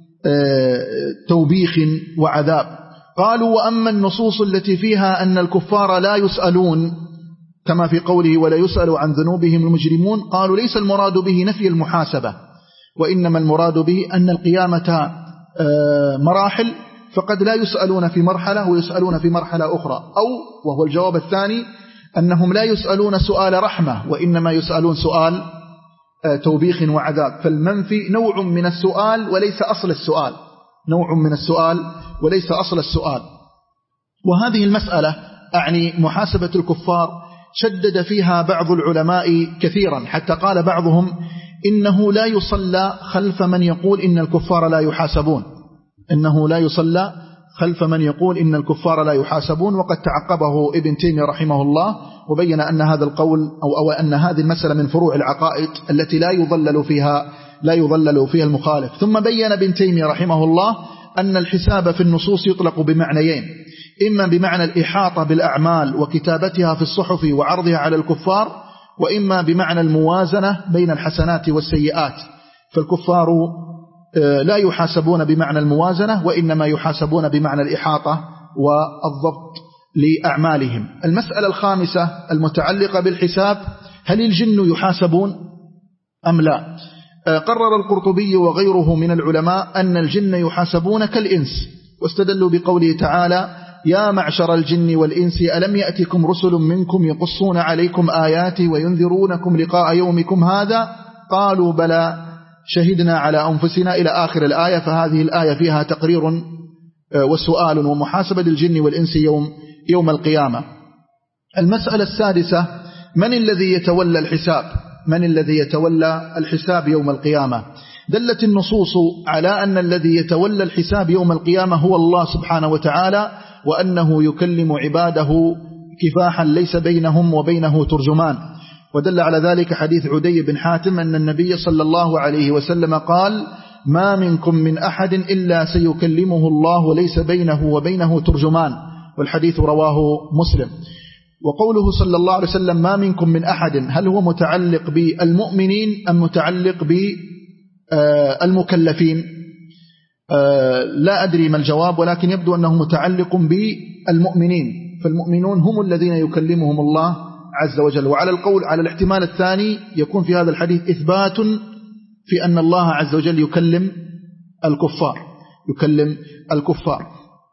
توبيخ وعذاب. قالوا وأما النصوص التي فيها أن الكفار لا يسألون كما في قوله ولا يسأل عن ذنوبهم المجرمون، قالوا ليس المراد به نفي المحاسبة، وإنما المراد به أن القيامة مراحل، فقد لا يسألون في مرحلة ويسألون في مرحلة أخرى، أو وهو الجواب الثاني أنهم لا يسألون سؤال رحمة وإنما يسألون سؤال توبيخ وعذاب. فالمنفي نوع من السؤال وليس أصل السؤال، نوع من السؤال وليس أصل السؤال. وهذه المسألة أعني محاسبة الكفار شدد فيها بعض العلماء كثيرا، حتى قال بعضهم إنه لا يصلى خلف من يقول إن الكفار لا يحاسبون، إنه لا يصلى خلف من يقول إن الكفار لا يحاسبون. وقد تعقبه ابن تيمية رحمه الله وبين أن هذا القول أو, أو أن هذه المسألة من فروع العقائد التي لا يضلل فيها لا يضلل فيها المخالف. ثم بين ابن تيمية رحمه الله أن الحساب في النصوص يطلق بمعنيين، إما بمعنى الإحاطة بالأعمال وكتابتها في الصحف وعرضها على الكفار، وإما بمعنى الموازنة بين الحسنات والسيئات. فالكفار لا يحاسبون بمعنى الموازنة، وإنما يحاسبون بمعنى الإحاطة والضبط لأعمالهم. المسألة الخامسة المتعلقة بالحساب، هل الجن يحاسبون أم لا؟ قرر القرطبي وغيره من العلماء أن الجن يحاسبون كالإنس، واستدلوا بقوله تعالى يا معشر الجن والإنس ألم يأتكم رسل منكم يقصون عليكم آياتي وينذرونكم لقاء يومكم هذا قالوا بلى شهدنا على أنفسنا إلى آخر الآية. فهذه الآية فيها تقرير وسؤال ومحاسبة للجن والإنس يوم, يوم القيامة. المسألة السادسة من الذي يتولى الحساب؟ من الذي يتولى الحساب يوم القيامة؟ دلت النصوص على أن الذي يتولى الحساب يوم القيامة هو الله سبحانه وتعالى، وأنه يكلم عباده كفاحا ليس بينهم وبينه ترجمان. ودل على ذلك حديث عدي بن حاتم أن النبي صلى الله عليه وسلم قال ما منكم من أحد إلا سيكلمه الله وليس بينه وبينه ترجمان، والحديث رواه مسلم. وقوله صلى الله عليه وسلم ما منكم من أحد، هل هو متعلق بالمؤمنين أم متعلق بالمكلفين؟ لا أدري ما الجواب، ولكن يبدو أنه متعلق بالمؤمنين، فالمؤمنون هم الذين يكلمهم الله عز وجل. وعلى القول على الاحتمال الثاني يكون في هذا الحديث إثبات في أن الله عز وجل يكلم الكفار يكلم الكفار.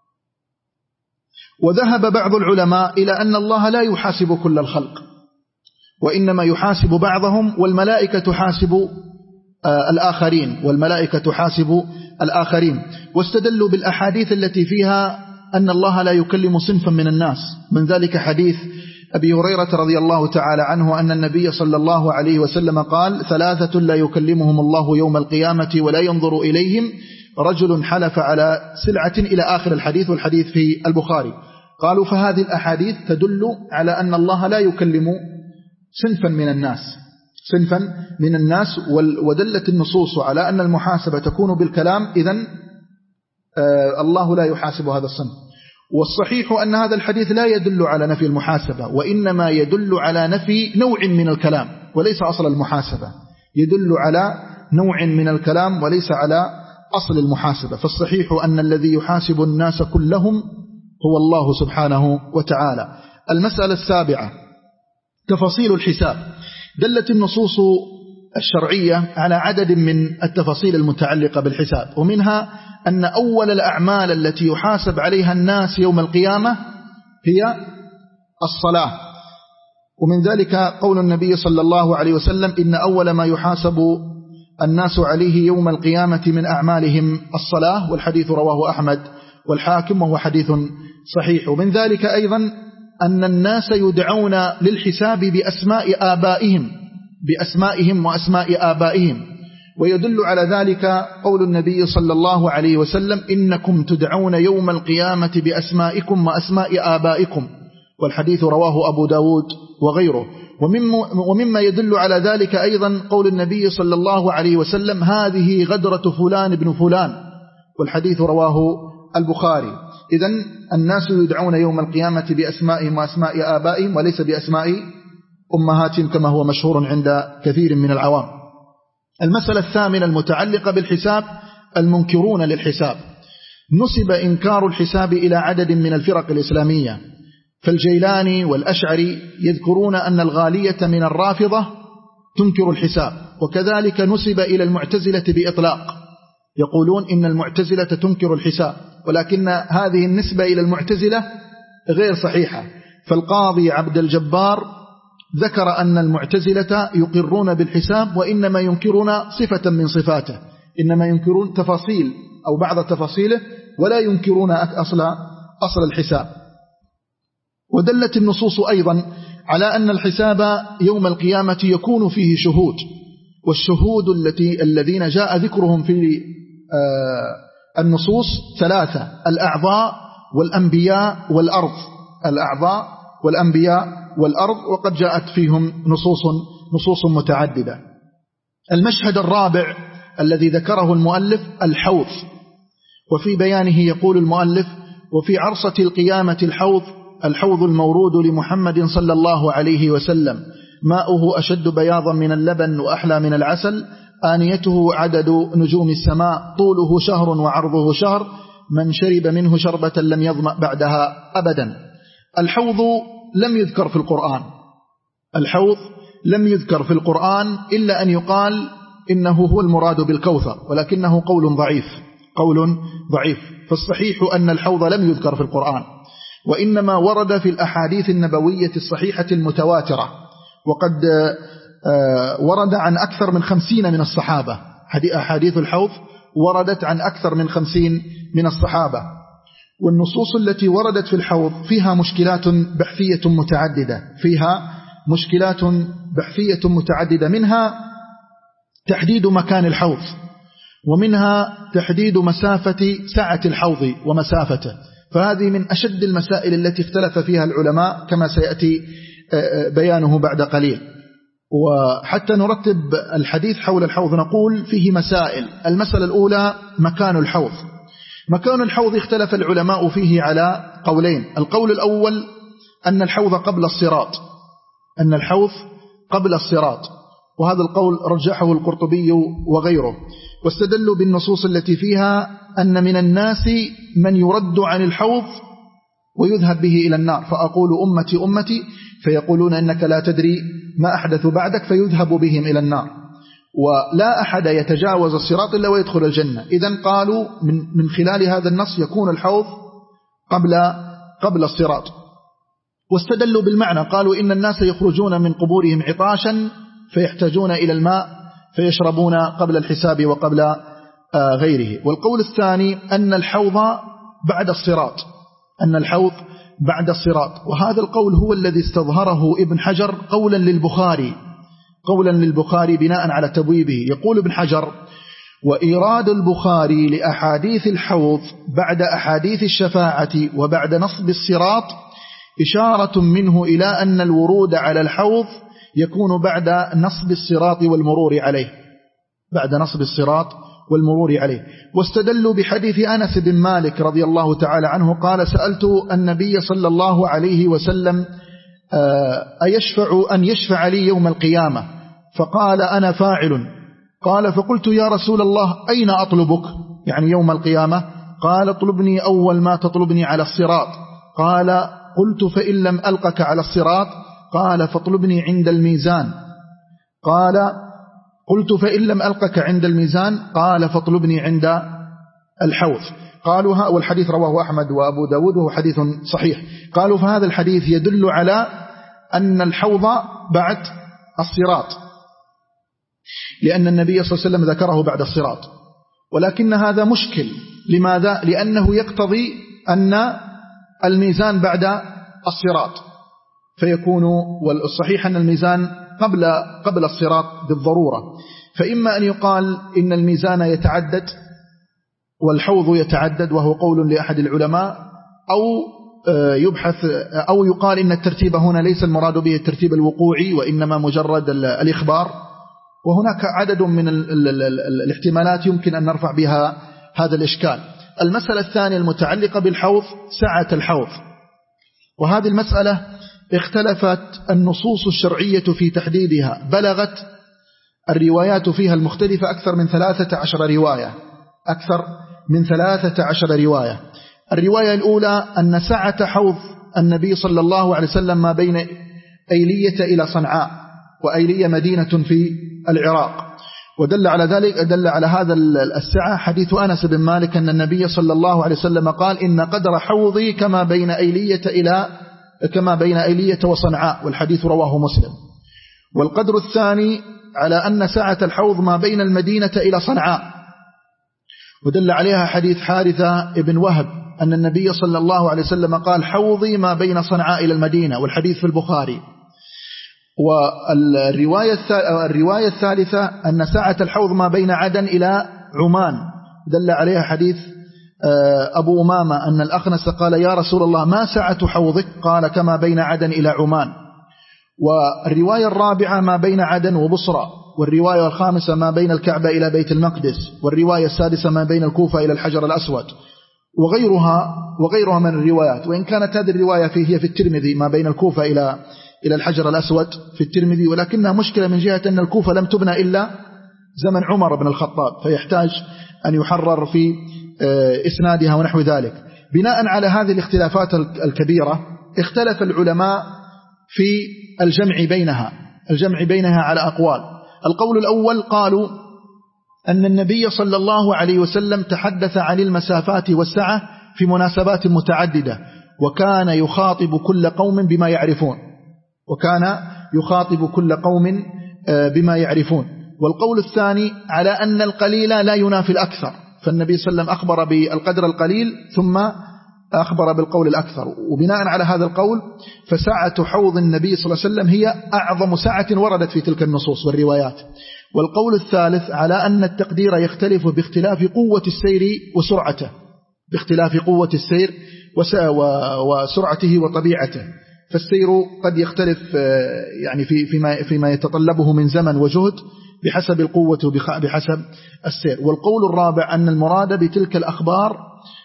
وذهب بعض العلماء إلى أن الله لا يحاسب كل الخلق، وإنما يحاسب بعضهم، والملائكة تحاسب الآخرين والملائكة تحاسب الآخرين. واستدلوا بالأحاديث التي فيها أن الله لا يكلم صنفا من الناس، من ذلك حديث أبي هريرة رضي الله تعالى عنه أن النبي صلى الله عليه وسلم قال ثلاثة لا يكلمهم الله يوم القيامة ولا ينظر إليهم رجل حلف على سلعة إلى آخر الحديث، والحديث في البخاري. قالوا فهذه الأحاديث تدل على أن الله لا يكلم صنفا من الناس صنفا من الناس ودلت النصوص على أن المحاسبة تكون بالكلام، إذن الله لا يحاسب هذا الصنف. والصحيح أن هذا الحديث لا يدل على نفي المحاسبة، وإنما يدل على نفي نوع من الكلام وليس أصل المحاسبة، يدل على نوع من الكلام وليس على أصل المحاسبة. فالصحيح أن الذي يحاسب الناس كلهم هو الله سبحانه وتعالى. المسألة السابعة تفاصيل الحساب. دلت النصوص الشرعية على عدد من التفاصيل المتعلقة بالحساب، ومنها أن أول الأعمال التي يحاسب عليها الناس يوم القيامة هي الصلاة. ومن ذلك قول النبي صلى الله عليه وسلم إن أول ما يحاسب الناس عليه يوم القيامة من أعمالهم الصلاة، والحديث رواه أحمد والحاكم وهو حديث صحيح. ومن ذلك أيضا أن الناس يدعون للحساب بأسماء آبائهم بأسمائهم وأسماء آبائهم، ويدل على ذلك قول النبي صلى الله عليه وسلم: إنكم تدعون يوم القيامة بأسمائكم وأسماء آبائكم، والحديث رواه أبو داود وغيره. ومما يدل على ذلك أيضا قول النبي صلى الله عليه وسلم: هذه غدرة فلان بن فلان، والحديث رواه البخاري. إذن الناس يدعون يوم القيامة بأسمائهم وأسماء آبائهم وليس بأسماء أمهاتهم كما هو مشهور عند كثير من العوام. المسألة الثامنة المتعلقة بالحساب: المنكرون للحساب. نسب إنكار الحساب إلى عدد من الفرق الإسلامية، فالجيلاني والأشعري يذكرون أن الغالية من الرافضة تنكر الحساب، وكذلك نسب إلى المعتزلة بإطلاق، يقولون إن المعتزلة تنكر الحساب، ولكن هذه النسبة إلى المعتزلة غير صحيحة. فالقاضي عبد الجبار ذكر أن المعتزلة يقرون بالحساب، وإنما ينكرون صفة من صفاته، إنما ينكرون تفاصيل أو بعض تفاصيله، ولا ينكرون أصل أصل الحساب. ودلت النصوص أيضا على أن الحساب يوم القيامة يكون فيه شهود، والشهود التي الذين جاء ذكرهم في النصوص ثلاثة: الأعضاء والأنبياء والأرض، الأعضاء والأنبياء والأرض، وقد جاءت فيهم نصوص نصوص متعددة. المشهد الرابع الذي ذكره المؤلف: الحوض. وفي بيانه يقول المؤلف: وفي عرصة القيامة الحوض، الحوض المورود لمحمد صلى الله عليه وسلم، ماؤه أشد بياضا من اللبن وأحلى من العسل، آنيته عدد نجوم السماء، طوله شهر وعرضه شهر، من شرب منه شربة لم يظمأ بعدها أبدا. الحوض لم يذكر في القرآن، الحوض لم يذكر في القرآن إلا أن يقال إنه هو المراد بالكوثر، ولكنه قول ضعيف قول ضعيف فالصحيح أن الحوض لم يذكر في القرآن، وإنما ورد في الأحاديث النبوية الصحيحة المتواترة، وقد ورد عن أكثر من خمسين من الصحابة. أحاديث الحوض وردت عن أكثر من خمسين من الصحابة. والنصوص التي وردت في الحوض فيها مشكلات بحثية متعددة فيها مشكلات بحثية متعددة منها تحديد مكان الحوض، ومنها تحديد مسافة سعة الحوض ومسافته، فهذه من أشد المسائل التي اختلف فيها العلماء كما سيأتي بيانه بعد قليل. وحتى نرتب الحديث حول الحوض نقول فيه مسائل. المسألة الأولى: مكان الحوض. مكان الحوض اختلف العلماء فيه على قولين. القول الأول أن الحوض قبل الصراط، أن الحوض قبل الصراط، وهذا القول رجحه القرطبي وغيره، واستدلوا بالنصوص التي فيها أن من الناس من يرد عن الحوض ويذهب به إلى النار، فأقول أمتي أمتي فيقولون إنك لا تدري ما أحدث بعدك، فيذهب بهم إلى النار، ولا أحد يتجاوز الصراط إلا ويدخل الجنة. إذن قالوا من, من خلال هذا النص يكون الحوض قبل, قبل الصراط. واستدلوا بالمعنى، قالوا إن الناس يخرجون من قبورهم عطاشا فيحتاجون إلى الماء فيشربون قبل الحساب وقبل غيره. والقول الثاني أن الحوض بعد الصراط، أن الحوض بعد الصراط، وهذا القول هو الذي استظهره ابن حجر قولا للبخاري قولا للبخاري بناء على تبويبه. يقول ابن حجر: وإيراد البخاري لأحاديث الحوض بعد أحاديث الشفاعة وبعد نصب الصراط إشارة منه إلى أن الورود على الحوض يكون بعد نصب الصراط والمرور عليه بعد نصب الصراط والمرور عليه. واستدلوا بحديث أنس بن مالك رضي الله تعالى عنه قال: سألت النبي صلى الله عليه وسلم أيشفع أن يشفع لي يوم القيامة، فقال: أنا فاعل. قال: فقلت يا رسول الله أين أطلبك يعني يوم القيامة؟ قال: اطلبني أول ما تطلبني على الصراط. قال: قلت: فإن لم ألقك على الصراط؟ قال: فاطلبني عند الميزان. قال: قلت: فإن لم ألقك عند الميزان؟ قال: فاطلبني عند الحوض. قالوا ها، والحديث رواه أحمد وأبو داود وهو حديث صحيح. قالوا فهذا الحديث يدل على أن الحوض بعد الصراط، لأن النبي صلى الله عليه وسلم ذكره بعد الصراط، ولكن هذا مشكل. لماذا؟ لأنه يقتضي أن الميزان بعد الصراط، فيكون، والصحيح أن الميزان قبل قبل الصراط بالضرورة، فإما أن يقال إن الميزان يتعدد والحوض يتعدد وهو قول لأحد العلماء، أو يبحث أو يقال إن الترتيب هنا ليس المراد به الترتيب الوقوعي وإنما مجرد الإخبار. وهناك عدد من الاحتمالات يمكن أن نرفع بها هذا الإشكال. المسألة الثانية المتعلقة بالحوض سعة الحوض، وهذه المسألة اختلفت النصوص الشرعية في تحديدها، بلغت الروايات فيها المختلفة أكثر من ثلاثة عشر رواية أكثر من ثلاثة عشر رواية. الرواية الأولى أن سعة حوض النبي صلى الله عليه وسلم ما بين أيلية إلى صنعاء، وأيلية مدينة في العراق، ودل على ذلك دل على هذا السعة حديث أنس بن مالك أن النبي صلى الله عليه وسلم قال إن قدر حوضي كما بين أيلية إلى كما بين أيلية وصنعاء، والحديث رواه مسلم. والقدر الثاني على أن سعة الحوض ما بين المدينة إلى صنعاء، ودل عليها حديث حارثة ابن وهب أن النبي صلى الله عليه وسلم قال حوضي ما بين صنعاء إلى المدينة، والحديث في البخاري. والرواية الرواية الثالثة أن سعة الحوض ما بين عدن إلى عمان، دل عليها حديث أبو أمامة أن الأخنس قال يا رسول الله ما سعة حوضك؟ قال كما بين عدن إلى عمان. والرواية الرابعة ما بين عدن وبصرى، والرواية الخامسة ما بين الكعبة إلى بيت المقدس، والرواية السادسة ما بين الكوفة إلى الحجر الأسود، وغيرها وغيرها من الروايات. وإن كانت هذه الرواية فيه هي في الترمذي ما بين الكوفة إلى إلى الحجر الأسود في الترمذي، ولكنها مشكلة من جهة أن الكوفة لم تبنى إلا زمن عمر بن الخطاب، فيحتاج أن يحرر في إسنادها ونحو ذلك. بناء على هذه الاختلافات الكبيرة اختلف العلماء في الجمع بينها الجمع بينها على أقوال. القول الأول قالوا أن النبي صلى الله عليه وسلم تحدث عن المسافات والسعة في مناسبات متعددة، وكان يخاطب كل قوم بما يعرفون وكان يخاطب كل قوم بما يعرفون. والقول الثاني على أن القليل لا ينافي الأكثر، فالنبي صلى الله عليه وسلم أخبر بالقدر القليل ثم أخبر بالقول الأكثر، وبناء على هذا القول فسعة حوض النبي صلى الله عليه وسلم هي أعظم سعة وردت في تلك النصوص والروايات. والقول الثالث على أن التقدير يختلف باختلاف قوة السير وسرعته باختلاف قوة السير وسرعته وطبيعته، فالسير قد يختلف يعني في فيما فيما يتطلبه من زمن وجهد بحسب القوة وبحسب السير. والقول الرابع أن المراد بتلك الأخبار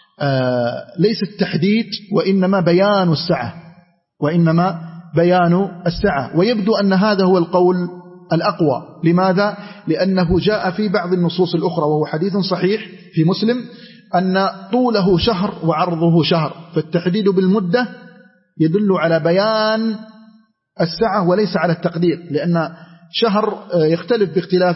ليس التحديد وإنما بيان السعة وإنما بيان السعة ويبدو أن هذا هو القول الأقوى. لماذا؟ لأنه جاء في بعض النصوص الأخرى وهو حديث صحيح في مسلم أن طوله شهر وعرضه شهر، فالتحديد بالمدة يدل على بيان السعة وليس على التقدير، لأن شهر يختلف باختلاف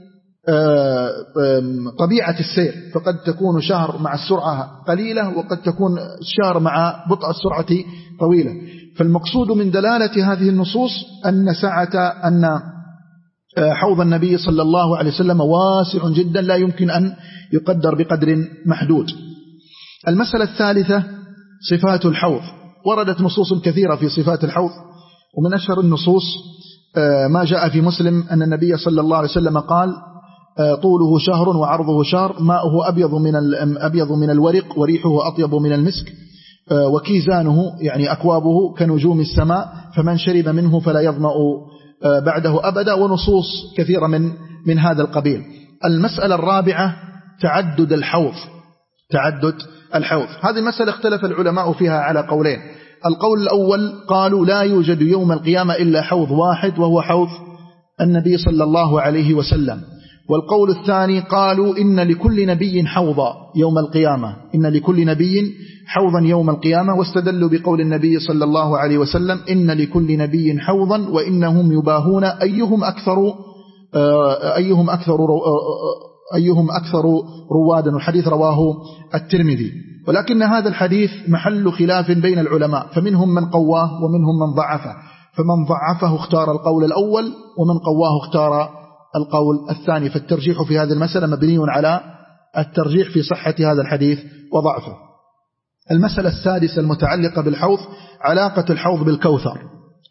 طبيعة السير، فقد تكون شهر مع السرعة قليلة وقد تكون شهر مع بطء السرعة طويلة. فالمقصود من دلالة هذه النصوص أن سعة أن حوض النبي صلى الله عليه وسلم واسع جدا لا يمكن أن يقدر بقدر محدود. المسألة الثالثة صفات الحوض، وردت نصوص كثيرة في صفات الحوض، ومن أشهر النصوص ما جاء في مسلم أن النبي صلى الله عليه وسلم قال طوله شهر وعرضه شهر، ماؤه أبيض من أبيض من الورق وريحه أطيب من المسك، وكيزانه يعني أكوابه كنجوم السماء، فمن شرب منه فلا يظمأ بعده أبدا، ونصوص كثيرة من من هذا القبيل. المسألة الرابعة تعدد الحوض تعدد الحوض هذه مسألة اختلف العلماء فيها على قولين. القول الأول قالوا لا يوجد يوم القيامة إلا حوض واحد وهو حوض النبي صلى الله عليه وسلم. والقول الثاني قالوا إن لكل نبي حوضا يوم القيامة إن لكل نبي حوضا يوم القيامة، واستدلوا بقول النبي صلى الله عليه وسلم إن لكل نبي حوضا وإنهم يباهون أيهم أكثر أيهم أكثر أيهم أكثر روادا، والحديث رواه الترمذي. ولكن هذا الحديث محل خلاف بين العلماء، فمنهم من قواه ومنهم من ضعفه، فمن ضعفه اختار القول الأول ومن قواه اختار القول الثاني، فالترجيح في هذه المسألة مبني على الترجيح في صحة هذا الحديث وضعفه. المسألة السادسة المتعلقة بالحوض علاقة الحوض بالكوثر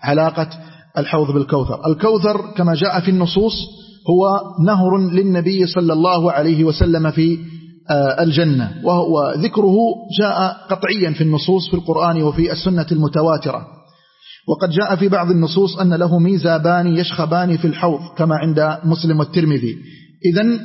علاقة الحوض بالكوثر؟ الكوثر كما جاء في النصوص هو نهر للنبي صلى الله عليه وسلم في الجنة، وهو ذكره جاء قطعيا في النصوص في القرآن وفي السنة المتواترة. وقد جاء في بعض النصوص أن له ميزابان يشخبان في الحوض كما عند مسلم والترمذي. إذن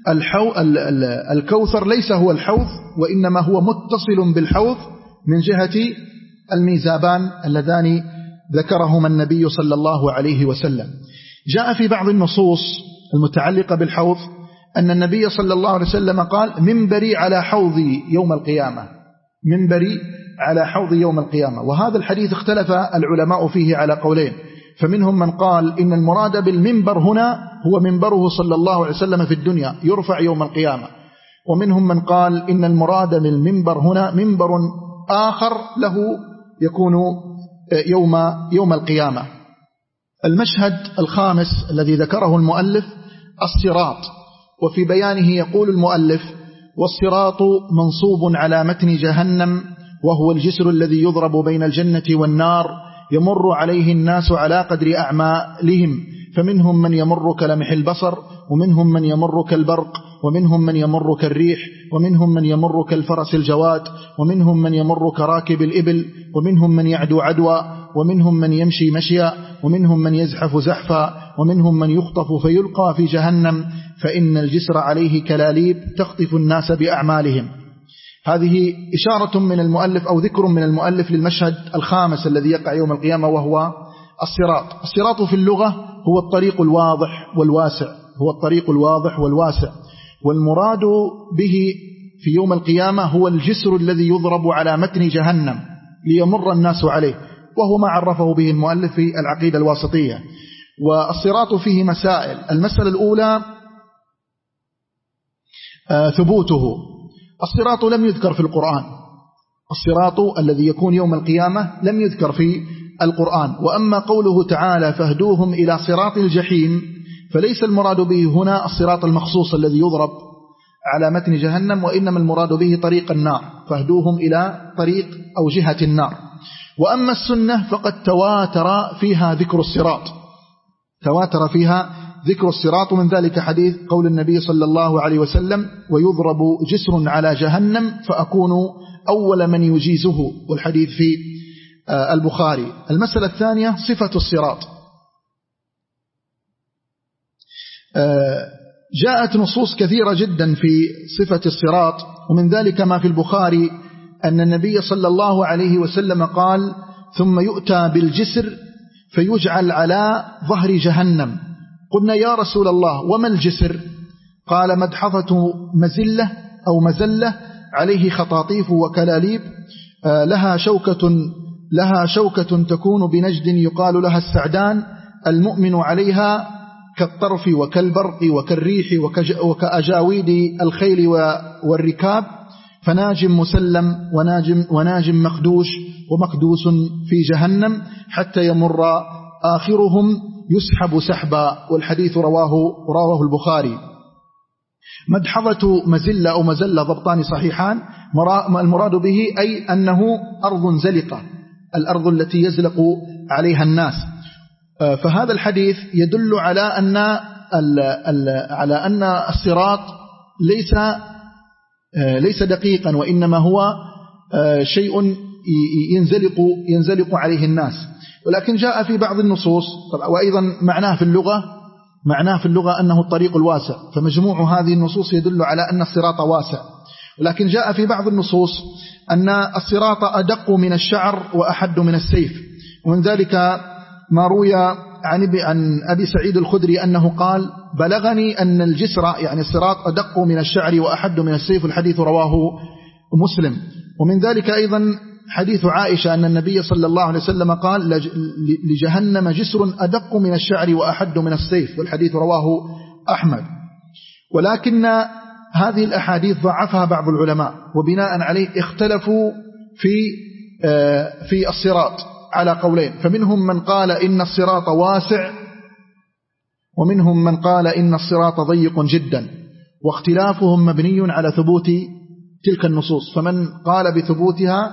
الكوثر ليس هو الحوض، وإنما هو متصل بالحوض من جهة الميزابان اللذان ذكرهما النبي صلى الله عليه وسلم. جاء في بعض النصوص المتعلقة بالحوض أن النبي صلى الله عليه وسلم قال: منبري على حوضي يوم القيامة، منبري على حوضي يوم القيامة. وهذا الحديث اختلف العلماء فيه على قولين، فمنهم من قال إن المراد بالمنبر هنا هو منبره صلى الله عليه وسلم في الدنيا يرفع يوم القيامة، ومنهم من قال إن المراد بالمنبر هنا منبر آخر له يكون يوم يوم القيامة. المشهد الخامس الذي ذكره المؤلف الصراط، وفي بيانه يقول المؤلف: والصراط منصوب على متن جهنم، وهو الجسر الذي يضرب بين الجنة والنار، يمر عليه الناس على قدر أعمالهم، فمنهم من يمر كلمح البصر، ومنهم من يمر كالبرق، ومنهم من يمر كالريح، ومنهم من يمر كالفرس الجواد، ومنهم من يمر كراكب الإبل، ومنهم من يعدو عدوى، ومنهم من يمشي مشيا، ومنهم من يزحف زحفا، ومنهم من يخطف فيلقى في جهنم، فإن الجسر عليه كلاليب تخطف الناس بأعمالهم. هذه إشارة من المؤلف أو ذكر من المؤلف للمشهد الخامس الذي يقع يوم القيامة، وهو الصراط. الصراط في اللغة هو الطريق الواضح والواسع، هو الطريق الواضح والواسع، والمراد به في يوم القيامة هو الجسر الذي يضرب على متن جهنم ليمر الناس عليه، وهو ما عرفه به المؤلف في العقيدة الواسطية. والصراط فيه مسائل. المسألة الأولى آه ثبوته. الصراط لم يذكر في القرآن، الصراط الذي يكون يوم القيامة لم يذكر في القرآن. وأما قوله تعالى: فاهدوهم إلى صراط الجحيم، فليس المراد به هنا الصراط المخصوص الذي يضرب على متن جهنم، وإنما المراد به طريق النار، فاهدوهم إلى طريق أو جهة النار. وأما السنة فقد تواتر فيها ذكر الصراط، تواتر فيها ذكر الصراط، من ذلك حديث قول النبي صلى الله عليه وسلم: ويضرب جسر على جهنم فأكون أول من يجيزه، والحديث في البخاري. المسألة الثانية صفة الصراط. جاءت نصوص كثيرة جدا في صفة الصراط، ومن ذلك ما في البخاري أن النبي صلى الله عليه وسلم قال: ثم يؤتى بالجسر فيجعل على ظهر جهنم. قلنا: يا رسول الله وما الجسر؟ قال: مدحضة مزلة أو مزلة عليه خطاطيف وكلاليب، لها شوكة لها شوكة تكون بنجد يقال لها السعدان، المؤمن عليها كالطرف وكالبرق وكالريح وكأجاويد الخيل والركاب، فناجم مسلم وناجم, وناجم مخدوش ومكدوس في جهنم، حتى يمر آخرهم يسحب سحبا. والحديث رواه رواه البخاري. مدحضة مزلة أو مزلة ضبطان صحيحان، المراد به أي أنه أرض زلقة، الأرض التي يزلق عليها الناس. فهذا الحديث يدل على أن على أن الصراط ليس ليس دقيقا، وإنما هو شيء ينزلق ينزلق عليه الناس. ولكن جاء في بعض النصوص، وأيضا معناه في اللغة معناه في اللغة أنه الطريق الواسع، فمجموع هذه النصوص يدل على أن الصراط واسع. ولكن جاء في بعض النصوص أن الصراط أدق من الشعر وأحد من السيف، ومن ذلك ما روي عن عن أبي سعيد الخدري أنه قال: بلغني أن الجسر يعني الصراط أدق من الشعر وأحد من السيف، الحديث رواه مسلم. ومن ذلك أيضا حديث عائشة أن النبي صلى الله عليه وسلم قال: لجهنم جسر أدق من الشعر وأحد من السيف، والحديث رواه أحمد. ولكن هذه الأحاديث ضعفها بعض العلماء، وبناء عليه اختلفوا في في الصراط على قولين، فمنهم من قال إن الصراط واسع، ومنهم من قال إن الصراط ضيق جدا، واختلافهم مبني على ثبوت تلك النصوص. فمن قال بثبوتها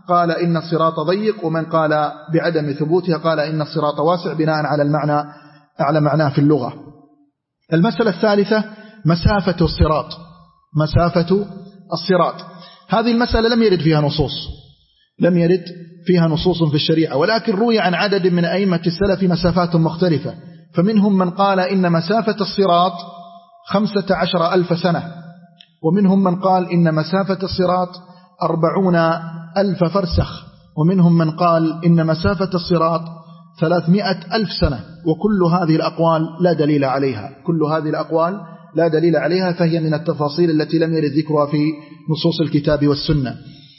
قال إن الصراط ضيق، ومن قال بعدم ثبوتها قال إن الصراط واسع بناء على المعنى على معناه في اللغة. المسألة الثالثة مسافة الصراط. مسافة الصراط هذه المسألة لم يرد فيها نصوص لم يرد فيها نصوص في الشريعة، ولكن روي عن عدد من أئمة السلف مسافات مختلفة، فمنهم من قال إن مسافة الصراط خمسة عشر ألف سنة، ومنهم من قال إن مسافة الصراط أربعون ألف فرسخ، ومنهم من قال إن مسافة الصراط ثلاثمائة ألف سنة. وكل هذه الأقوال لا دليل عليها كل هذه الأقوال لا دليل عليها فهي من التفاصيل التي لم يرد ذكرها في نصوص الكتاب والسنة.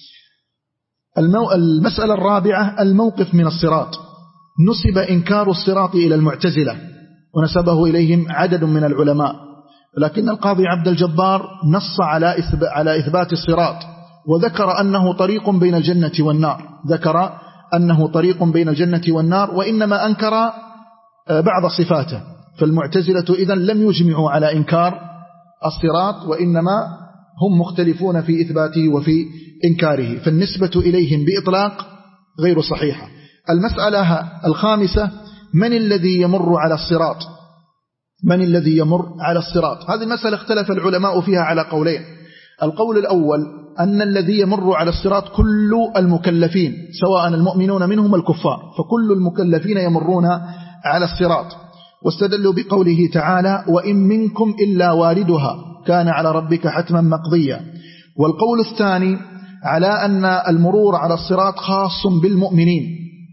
المو... المسألة الرابعة الموقف من الصراط. نسب إنكار الصراط إلى المعتزلة ونسبه إليهم عدد من العلماء، ولكن القاضي عبد الجبار نص على إثب... على إثبات الصراط، وذكر أنه طريق بين الجنة والنار ذكر أنه طريق بين الجنة والنار وإنما أنكر بعض صفاته. فالمعتزلة إذن لم يجمعوا على إنكار الصراط، وإنما هم مختلفون في إثباته وفي إنكاره، فالنسبة إليهم بإطلاق غير صحيحة. المسألة الخامسة من الذي يمر على الصراط من الذي يمر على الصراط هذه المسألة اختلف العلماء فيها على قولين. القول الأول أن الذي يمر على الصراط كل المكلفين سواء المؤمنون منهم الكفار، فكل المكلفين يمرون على الصراط، واستدلوا بقوله تعالى وإن منكم إلا واردها كان على ربك حتما مقضيا. والقول الثاني على أن المرور على الصراط خاص بالمؤمنين،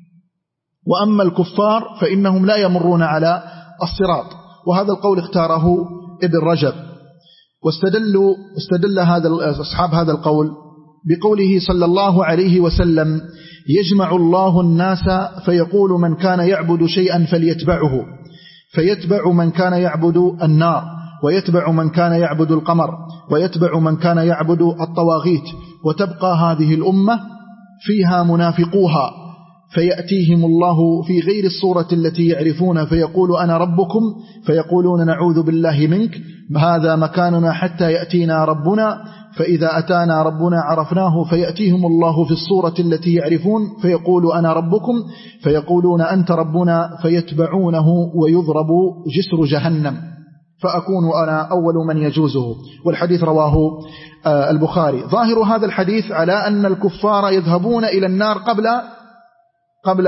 وأما الكفار فإنهم لا يمرون على الصراط، وهذا القول اختاره ابن رجب. واستدلوا استدل هذا أصحاب هذا القول بقوله صلى الله عليه وسلم يجمع الله الناس فيقول من كان يعبد شيئا فليتبعه، فيتبع من كان يعبد النار، ويتبع من كان يعبد القمر، ويتبع من كان يعبد الطواغيت، وتبقى هذه الأمة فيها منافقوها، فيأتيهم الله في غير الصورة التي يعرفون فيقول أنا ربكم، فيقولون نعوذ بالله منك هذا مكاننا حتى يأتينا ربنا، فإذا أتانا ربنا عرفناه، فيأتيهم الله في الصورة التي يعرفون فيقول أنا ربكم، فيقولون أنت ربنا، فيتبعونه ويضرب جسر جهنم فأكون أنا أول من يجوزه. والحديث رواه البخاري. ظاهر هذا الحديث على أن الكفار يذهبون إلى النار قبل قبل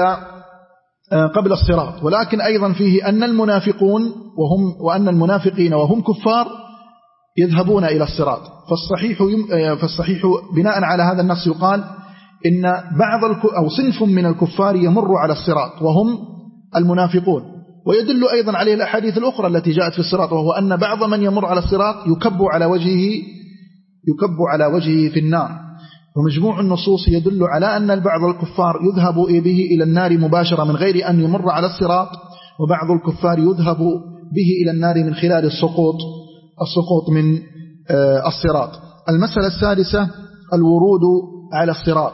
قبل الصراط، ولكن أيضا فيه أن المنافقون وهم وأن المنافقين وهم كفار يذهبون إلى الصراط. فالصحيح فالصحيح بناء على هذا النص يقال إن بعض أو صنف من الكفار يمر على الصراط وهم المنافقون. ويدل أيضا عليه الأحاديث الأخرى التي جاءت في الصراط، وهو أن بعض من يمر على الصراط يكب على وجهه يكب على وجهه في النار. ومجموع النصوص يدل على أن بعض الكفار يذهب به إلى النار مباشرة من غير أن يمر على الصراط، وبعض الكفار يذهب به إلى النار من خلال السقوط السقوط من الصراط. المسألة السادسة الورود على الصراط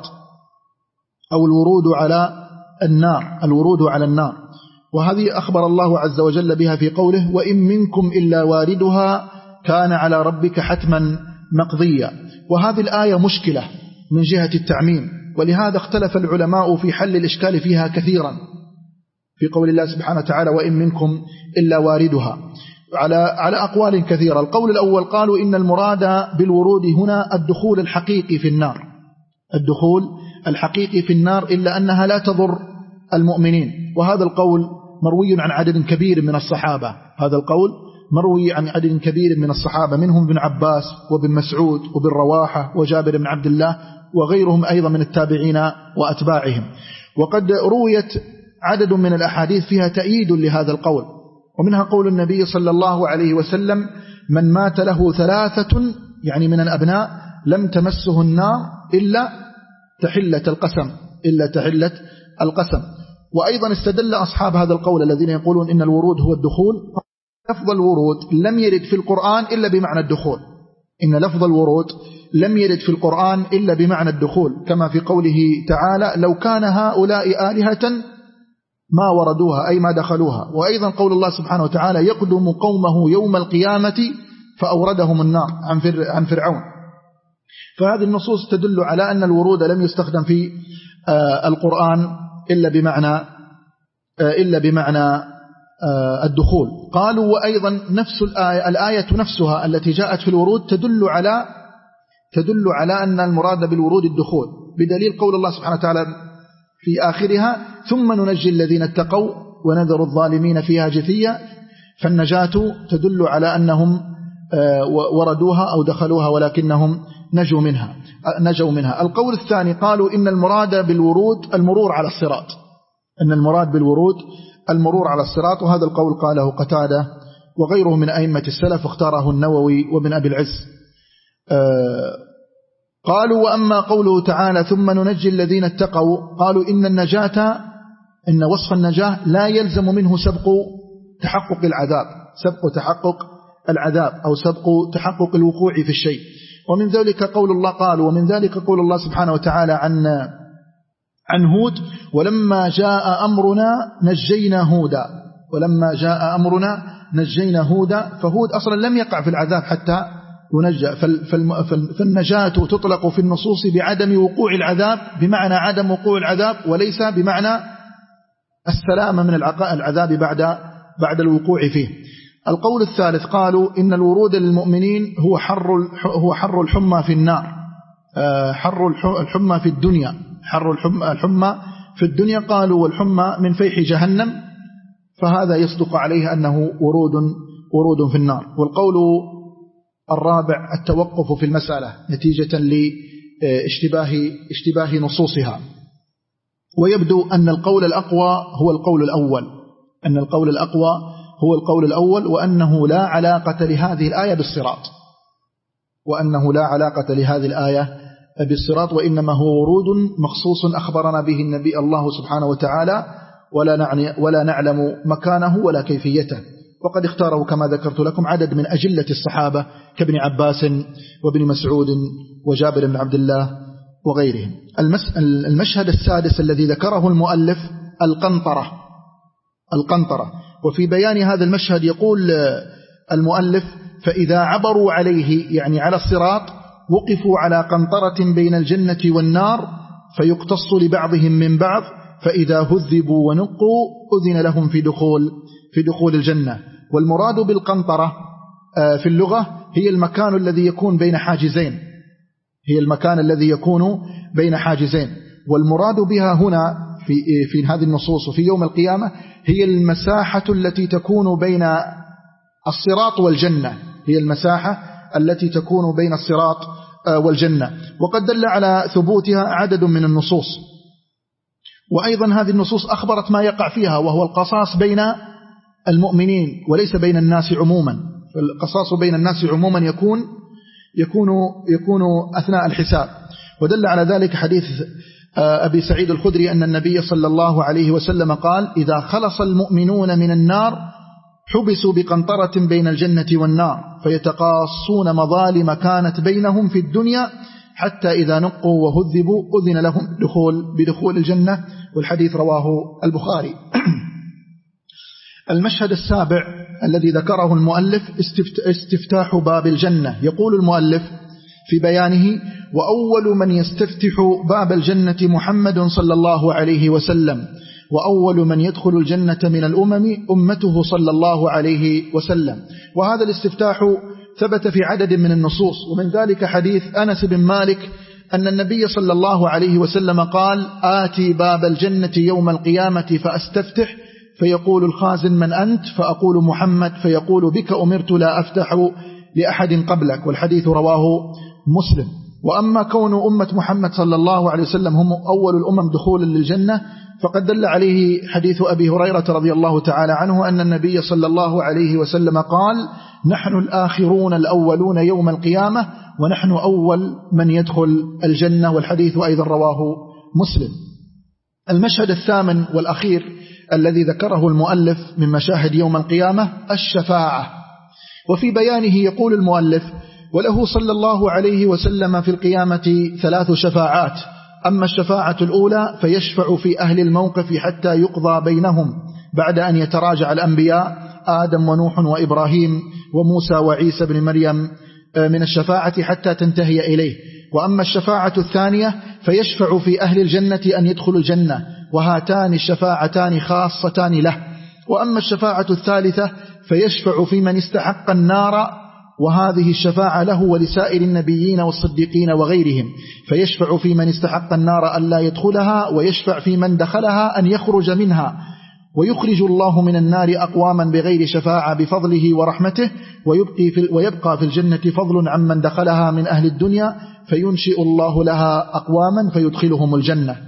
أو الورود على النار الورود على النار وهذه أخبر الله عز وجل بها في قوله وإن منكم إلا واردها كان على ربك حتما مقضيا. وهذه الآية مشكلة من جهة التعميم، ولهذا اختلف العلماء في حل الإشكال فيها كثيرا في قول الله سبحانه وتعالى وإن منكم إلا واردها على على أقوال كثيرة. القول الأول قالوا إن المراد بالورود هنا الدخول الحقيقي في النار الدخول الحقيقي في النار إلا أنها لا تضر المؤمنين، وهذا القول مروي عن عدد كبير من الصحابة هذا القول مروي عن عدد كبير من الصحابة منهم ابن عباس وابن مسعود وابن رواحة وجابر بن عبد الله وغيرهم أيضا من التابعين وأتباعهم. وقد رويت عدد من الأحاديث فيها تأييد لهذا القول، ومنها قول النبي صلى الله عليه وسلم من مات له ثلاثة يعني من الأبناء لم تمسه النار إلا تحلة القسم إلا تحلة القسم. وأيضا استدل أصحاب هذا القول الذين يقولون إن الورود هو الدخول لفظ الورود لم يرد في القرآن إلا بمعنى الدخول إن لفظ الورود لم يرد في القرآن إلا بمعنى الدخول، كما في قوله تعالى لو كان هؤلاء آلهة ما وردوها أي ما دخلوها. وأيضا قول الله سبحانه وتعالى يقدم قومه يوم القيامة فأوردهم النار عن فرعون. فهذه النصوص تدل على أن الورود لم يستخدم في القرآن إلا بمعنى إلا بمعنى الدخول. قالوا وأيضا نفس الآية, الآية نفسها التي جاءت في الورود تدل على تدل على أن المراد بالورود الدخول، بدليل قول الله سبحانه وتعالى في آخرها ثم ننجي الذين اتقوا ونذر الظالمين فيها جثيا، فالنجاة تدل على أنهم وردوها أو دخلوها ولكنهم نجوا منها نجوا منها. القول الثاني قالوا إن المراد بالورود المرور على الصراط، أن المراد بالورود المرور على الصراط، وهذا القول قاله قتادة وغيره من أئمة السلف، اختاره النووي وابن أبي العز. قالوا وأما قوله تعالى ثم ننجي الذين اتقوا، قالوا إن النجاة إن وصف النجاة لا يلزم منه سبق تحقق العذاب سبق تحقق العذاب أو سبق تحقق الوقوع في الشيء. ومن ذلك قول الله قالوا ومن ذلك قول الله سبحانه وتعالى عن عن هود ولما جاء أمرنا نجينا هودا ولما جاء أمرنا نجينا هودا، فهود أصلا لم يقع في العذاب حتى ينجى. فالنجاة تطلق في النصوص بعدم وقوع العذاب بمعنى عدم وقوع العذاب، وليس بمعنى السلامة من العذاب بعد بعد الوقوع فيه. القول الثالث قالوا إن الورود للمؤمنين هو حر هو حر الحمى في النار، حر الحمى في الدنيا حر الحمى في الدنيا. قالوا والحمى من فيح جهنم، فهذا يصدق عليه أنه ورود ورود في النار. والقول الرابع التوقف في المسألة نتيجة لاشتباه اشتباه نصوصها، ويبدو أن القول الأقوى هو القول الأول أن القول الأقوى هو القول الأول وأنه لا علاقة لهذه الآية بالصراط وأنه لا علاقة لهذه الآية بالصراط وإنما هو ورود مخصوص أخبرنا به النبي الله سبحانه وتعالى، ولا نعني ولا نعلم مكانه ولا كيفيته. وقد اختاره كما ذكرت لكم عدد من أجلة الصحابة كابن عباس وابن مسعود وجابر بن عبد الله وغيرهم. المشهد السادس الذي ذكره المؤلف القنطرة القنطرة وفي بيان هذا المشهد يقول المؤلف فإذا عبروا عليه يعني على الصراط وقفوا على قنطرة بين الجنة والنار فيقتص لبعضهم من بعض، فإذا هذبوا ونقوا أذن لهم في دخول في دخول الجنة. والمراد بالقنطرة في اللغة هي المكان الذي يكون بين حاجزين هي المكان الذي يكون بين حاجزين والمراد بها هنا في في هذه النصوص وفي يوم القيامة هي المساحة التي تكون بين الصراط والجنة هي المساحة التي تكون بين الصراط والجنة. وقد دل على ثبوتها عدد من النصوص، وأيضا هذه النصوص أخبرت ما يقع فيها وهو القصاص بين المؤمنين وليس بين الناس عموما. فالقصاص بين الناس عموما يكون يكون يكون أثناء الحساب. ودل على ذلك حديث أبي سعيد الخدري أن النبي صلى الله عليه وسلم قال إذا خلص المؤمنون من النار حبسوا بقنطرة بين الجنة والنار فيتقاصون مظالم كانت بينهم في الدنيا حتى إذا نقوا وهذبوا أذن لهم دخول بدخول الجنة، والحديث رواه البخاري. المشهد السابع الذي ذكره المؤلف استفتاح باب الجنة. يقول المؤلف في بيانه وأول من يستفتح باب الجنة محمد صلى الله عليه وسلم، وأول من يدخل الجنة من الأمم أمته صلى الله عليه وسلم. وهذا الاستفتاح ثبت في عدد من النصوص، ومن ذلك حديث أنس بن مالك أن النبي صلى الله عليه وسلم قال آتي باب الجنة يوم القيامة فأستفتح فيقول الخازن من أنت؟ فأقول محمد، فيقول بك أمرت لا أفتح لأحد قبلك، والحديث رواه مسلم. وأما كون أمة محمد صلى الله عليه وسلم هم أول الأمم دخولا للجنة فقد دل عليه حديث أبي هريرة رضي الله تعالى عنه أن النبي صلى الله عليه وسلم قال نحن الآخرون الأولون يوم القيامة ونحن أول من يدخل الجنة، والحديث أيضا رواه مسلم. المشهد الثامن والأخير الذي ذكره المؤلف من مشاهد يوم القيامة الشفاعة. وفي بيانه يقول المؤلف وله صلى الله عليه وسلم في القيامة ثلاث شفاعات. أما الشفاعة الأولى فيشفع في أهل الموقف حتى يقضى بينهم بعد أن يتراجع الأنبياء آدم ونوح وإبراهيم وموسى وعيسى بن مريم من الشفاعة حتى تنتهي إليه. وأما الشفاعة الثانية فيشفع في أهل الجنة أن يدخلوا الجنة، وهاتان الشفاعتان خاصتان له. وأما الشفاعة الثالثة فيشفع في من استحق النار، وهذه الشفاعة له ولسائر النبيين والصديقين وغيرهم، فيشفع في من استحق النار أن لا يدخلها، ويشفع في من دخلها أن يخرج منها، ويخرج الله من النار أقواما بغير شفاعة بفضله ورحمته، ويبقي في ويبقى في الجنة فضل عمن دخلها من أهل الدنيا، فينشئ الله لها أقواما فيدخلهم الجنة.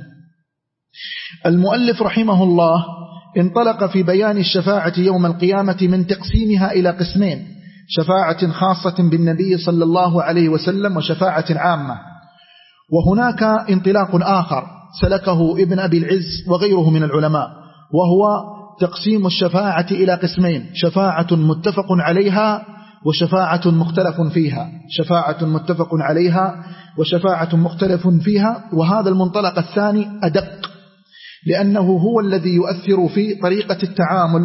المؤلف رحمه الله انطلق في بيان الشفاعة يوم القيامة من تقسيمها إلى قسمين: شفاعة خاصة بالنبي صلى الله عليه وسلم وشفاعة عامة. وهناك انطلاق آخر سلكه ابن أبي العز وغيره من العلماء، وهو تقسيم الشفاعة إلى قسمين: شفاعة متفق عليها وشفاعة مختلف فيها. شفاعة متفق عليها وشفاعة مختلف فيها. وهذا المنطلق الثاني أدق، لأنه هو الذي يؤثر في طريقة التعامل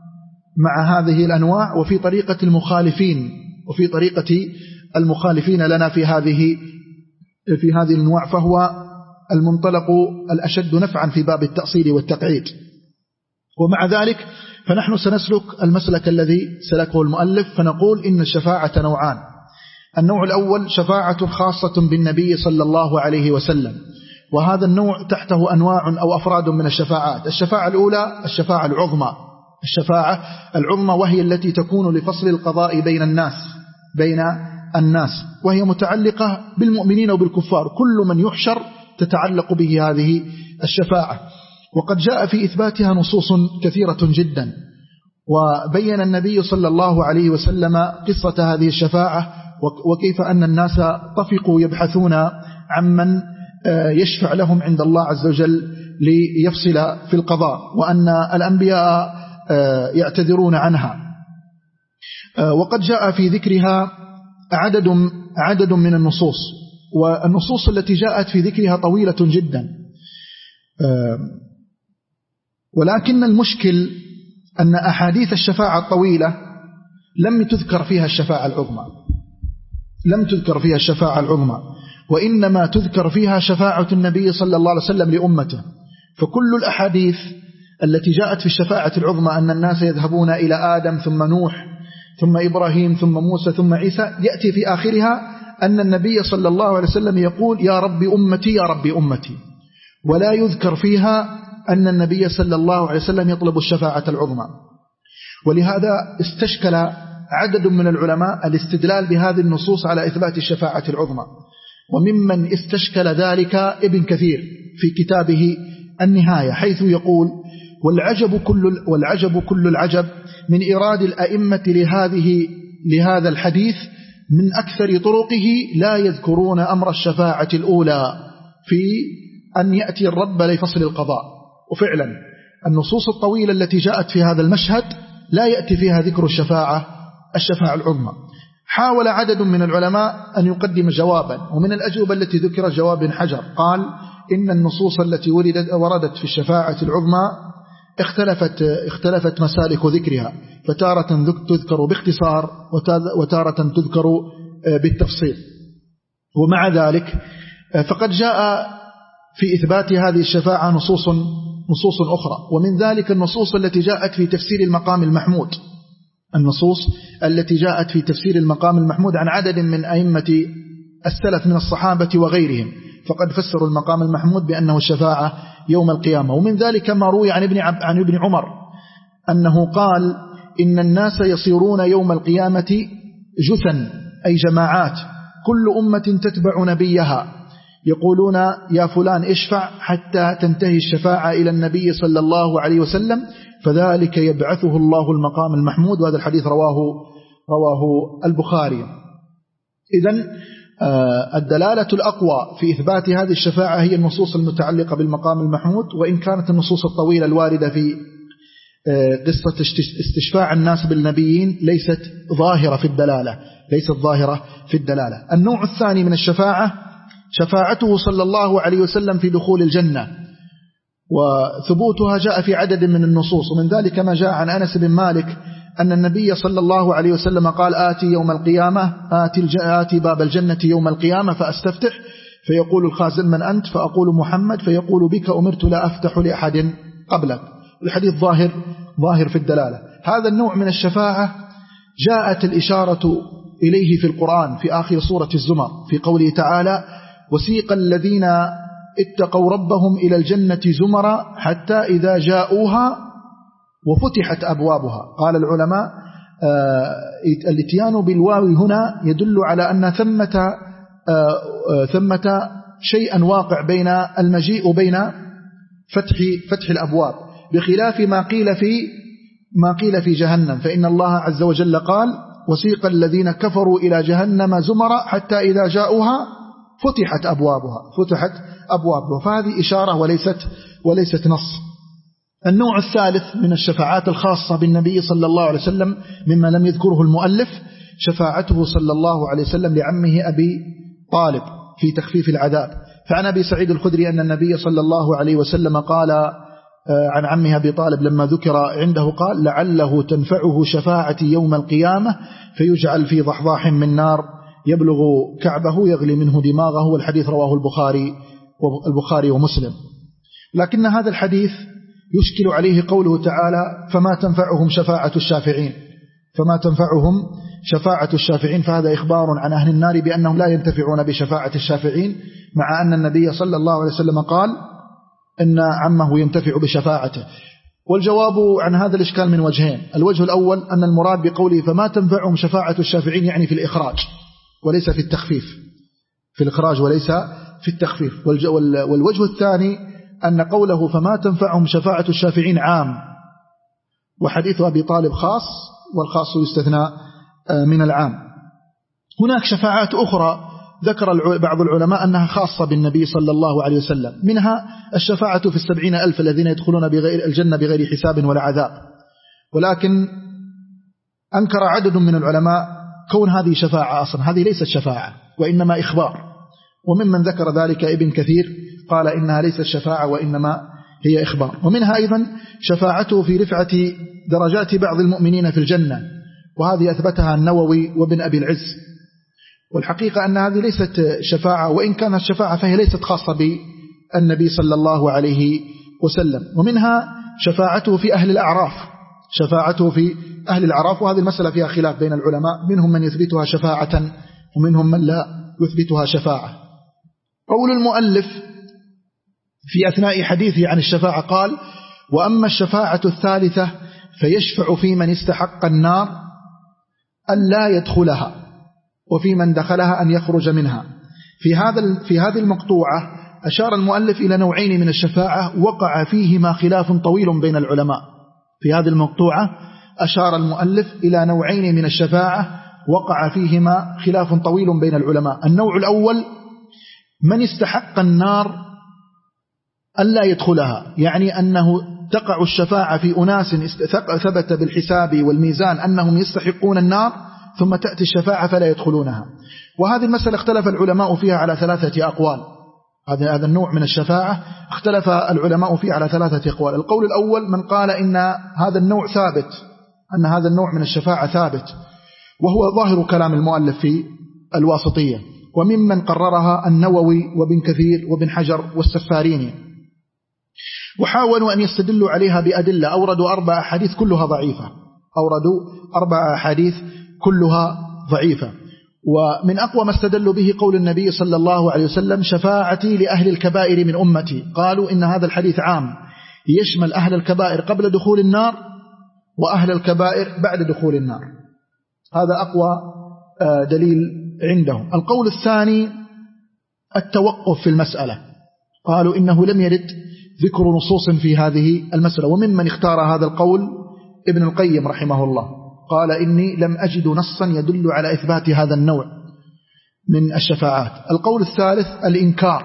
مع هذه الأنواع، وفي طريقة المخالفين وفي طريقة المخالفين لنا في هذه في هذه الأنواع، فهو المنطلق الأشد نفعا في باب التأصيل والتقعيد. ومع ذلك فنحن سنسلك المسلك الذي سلكه المؤلف، فنقول إن الشفاعة نوعان: النوع الأول شفاعة خاصة بالنبي صلى الله عليه وسلم، وهذا النوع تحته أنواع أو أفراد من الشفاعات. الشفاعة الأولى الشفاعة العظمى، الشفاعة العظمى وهي التي تكون لفصل القضاء بين الناس بين الناس وهي متعلقة بالمؤمنين وبالكفار، كل من يحشر تتعلق به هذه الشفاعة. وقد جاء في إثباتها نصوص كثيرة جدا، وبين النبي صلى الله عليه وسلم قصة هذه الشفاعة، وكيف أن الناس طفقوا يبحثون عمن يشفع لهم عند الله عز وجل ليفصل في القضاء، وأن الأنبياء يعتذرون عنها. وقد جاء في ذكرها عدد عدد من النصوص، والنصوص التي جاءت في ذكرها طويلة جدا، ولكن المشكل أن أحاديث الشفاعة الطويلة لم تذكر فيها الشفاعة العظمى لم تذكر فيها الشفاعة العظمى وإنما تذكر فيها شفاعة النبي صلى الله عليه وسلم لأمته. فكل الأحاديث التي جاءت في الشفاعة العظمى أن الناس يذهبون إلى آدم ثم نوح ثم إبراهيم ثم موسى ثم عيسى، يأتي في آخرها أن النبي صلى الله عليه وسلم يقول: يا رب أمتي يا رب أمتي، ولا يذكر فيها أن النبي صلى الله عليه وسلم يطلب الشفاعة العظمى. ولهذا استشكل عدد من العلماء الاستدلال بهذه النصوص على إثبات الشفاعة العظمى، وممن استشكل ذلك ابن كثير في كتابه النهاية، حيث يقول: والعجب كل والعجب كل العجب من إيراد الأئمة لهذه لهذا الحديث من أكثر طرقه لا يذكرون أمر الشفاعة الأولى في أن يأتي الرب لفصل القضاء. وفعلا النصوص الطويلة التي جاءت في هذا المشهد لا يأتي فيها ذكر الشفاعة الشفاعة العظمى. حاول عدد من العلماء أن يقدم جوابا، ومن الأجوبة التي ذكر جواب بن حجر قال: إن النصوص التي وردت في الشفاعة العظمى اختلفت اختلفت مسالك ذكرها، فتارة تذكر باختصار وتارة تذكر بالتفصيل. ومع ذلك فقد جاء في إثبات هذه الشفاعة نصوص نصوص أخرى، ومن ذلك النصوص التي جاءت في تفسير المقام المحمود النصوص التي جاءت في تفسير المقام المحمود عن عدد من أئمة السلف من الصحابة وغيرهم، فقد فسروا المقام المحمود بأنه الشفاعة يوم القيامة. ومن ذلك ما روي عن ابن عن ابن عمر أنه قال: إن الناس يصيرون يوم القيامة جثا، أي جماعات، كل أمة تتبع نبيها، يقولون: يا فلان اشفع حتى تنتهي الشفاعة إلى النبي صلى الله عليه وسلم، فذلك يبعثه الله المقام المحمود. وهذا الحديث رواه رواه البخاري. إذن الدلالة الأقوى في إثبات هذه الشفاعة هي النصوص المتعلقة بالمقام المحمود، وإن كانت النصوص الطويلة الواردة في قصة استشفاع الناس بالنبيين ليست ظاهرة في الدلالة ليست ظاهرة في الدلالة. النوع الثاني من الشفاعة شفاعته صلى الله عليه وسلم في دخول الجنة، وثبوتها جاء في عدد من النصوص، ومن ذلك ما جاء عن أنس بن مالك أن النبي صلى الله عليه وسلم قال آتي يوم القيامة آتي, الج... آتي باب الجنة يوم القيامة فأستفتح فيقول الخازن من أنت؟ فأقول محمد، فيقول بك أمرت لا أفتح لأحد قبلك. الحديث ظاهر ظاهر في الدلالة. هذا النوع من الشفاعة جاءت الإشارة إليه في القرآن في آخر سورة الزمر في قوله تعالى وسيق الذين اتقوا ربهم إلى الجنة زمرا حتى إذا جاءوها وفتحت أبوابها. قال العلماء آه الاتيان بالواو هنا يدل على أن ثمة آه آه ثمة شيئا واقع بين المجيء وبين فتح فتح الأبواب، بخلاف ما قيل في ما قيل في جهنم، فإن الله عز وجل قال وسيق الذين كفروا إلى جهنم زمرا حتى إذا جاءوها فتحت أبوابها فتحت أبوابها فهذه إشارة وليست وليست نص. النوع الثالث من الشفاعات الخاصة بالنبي صلى الله عليه وسلم مما لم يذكره المؤلف شفاعته صلى الله عليه وسلم لعمه أبي طالب في تخفيف العذاب. فعن أبي سعيد الخدري أن النبي صلى الله عليه وسلم قال عن عمه أبي طالب لما ذكر عنده قال لعله تنفعه شفاعتي يوم القيامة فيجعل في ضحضاح من نار يبلغ كعبه يغلي منه دماغه، والحديث رواه البخاري البخاري ومسلم. لكن هذا الحديث يشكل عليه قوله تعالى فما تنفعهم شفاعة الشافعين فما تنفعهم شفاعة الشافعين فهذا إخبار عن أهل النار بأنهم لا ينتفعون بشفاعة الشافعين، مع أن النبي صلى الله عليه وسلم قال إن عمه ينتفع بشفاعته. والجواب عن هذا الإشكال من وجهين. الوجه الأول أن المراد بقوله فما تنفعهم شفاعة الشافعين يعني في الإخراج وليس في التخفيف، في الإخراج وليس في التخفيف. والوجه الثاني أن قوله فما تنفعهم شفاعة الشافعين عام، وحديث أبي طالب خاص، والخاص يستثنى من العام. هناك شفاعات أخرى ذكر بعض العلماء أنها خاصة بالنبي صلى الله عليه وسلم، منها الشفاعة في السبعين ألف الذين يدخلون بغير الجنة بغير حساب ولا عذاب، ولكن أنكر عدد من العلماء كون هذه شفاعة أصلا، هذه ليست شفاعة وإنما إخبار. وممن ذكر ذلك ابن كثير قال إنها ليست شفاعة وإنما هي إخبار. ومنها أيضا شفاعته في رفعة درجات بعض المؤمنين في الجنة، وهذه أثبتها النووي وابن أبي العز. والحقيقة أن هذه ليست شفاعة، وإن كانت شفاعة فهي ليست خاصة بالنبي صلى الله عليه وسلم. ومنها شفاعته في أهل الأعراف شفاعته في أهل الأعراف وهذه المسألة فيها خلاف بين العلماء، منهم من يثبتها شفاعة ومنهم من لا يثبتها شفاعة. قول المؤلف في أثناء حديثه عن الشفاعة قال وأما الشفاعة الثالثة فيشفع في من استحق النار أن لا يدخلها وفي من دخلها أن يخرج منها. في هذا في هذه المقطوعة أشار المؤلف إلى نوعين من الشفاعة وقع فيهما خلاف طويل بين العلماء. في هذه المقطوعة أشار المؤلف إلى نوعين من الشفاعة وقع فيهما خلاف طويل بين العلماء. النوع الأول من استحق النار ألا يدخلها، يعني أنه تقع الشفاعة في أناس ثبت بالحساب والميزان أنهم يستحقون النار ثم تأتي الشفاعة فلا يدخلونها. وهذه المسألة اختلف العلماء فيها على ثلاثة أقوال. هذا هذا النوع من الشفاعة اختلف العلماء فيه على ثلاثة أقوال. القول الأول من قال إن هذا النوع ثابت، أن هذا النوع من الشفاعة ثابت، وهو ظاهر كلام المؤلف في الواسطية. وممن قررها النووي وابن كثير وابن حجر والسفاريني، وحاولوا أن يستدلوا عليها بأدلة. أوردوا أربع أحاديث كلها ضعيفة أوردوا أربع أحاديث كلها ضعيفة. ومن أقوى ما استدلوا به قول النبي صلى الله عليه وسلم شفاعتي لأهل الكبائر من أمتي. قالوا إن هذا الحديث عام يشمل أهل الكبائر قبل دخول النار وأهل الكبائر بعد دخول النار. هذا أقوى دليل عندهم. القول الثاني التوقف في المسألة، قالوا إنه لم يرد ذكر نصوص في هذه المسألة. وممن اختار هذا القول ابن القيم رحمه الله، قال إني لم أجد نصا يدل على إثبات هذا النوع من الشفاعات. القول الثالث الإنكار،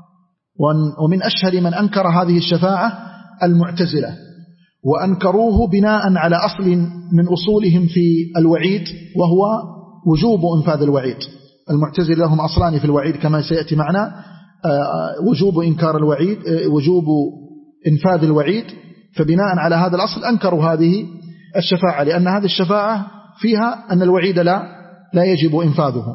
ومن أشهر من أنكر هذه الشفاعة المعتزلة، وأنكروه بناء على أصل من أصولهم في الوعيد وهو وجوب إنفاذ الوعيد. المعتزلة لهم أصلان في الوعيد كما سيأتي معنا، وجوب إنكار الوعيد وجوب إنفاذ الوعيد، فبناء على هذا الأصل أنكروا هذه الشفاعة، لأن هذه الشفاعة فيها أن الوعيد لا لا يجب إنفاذه.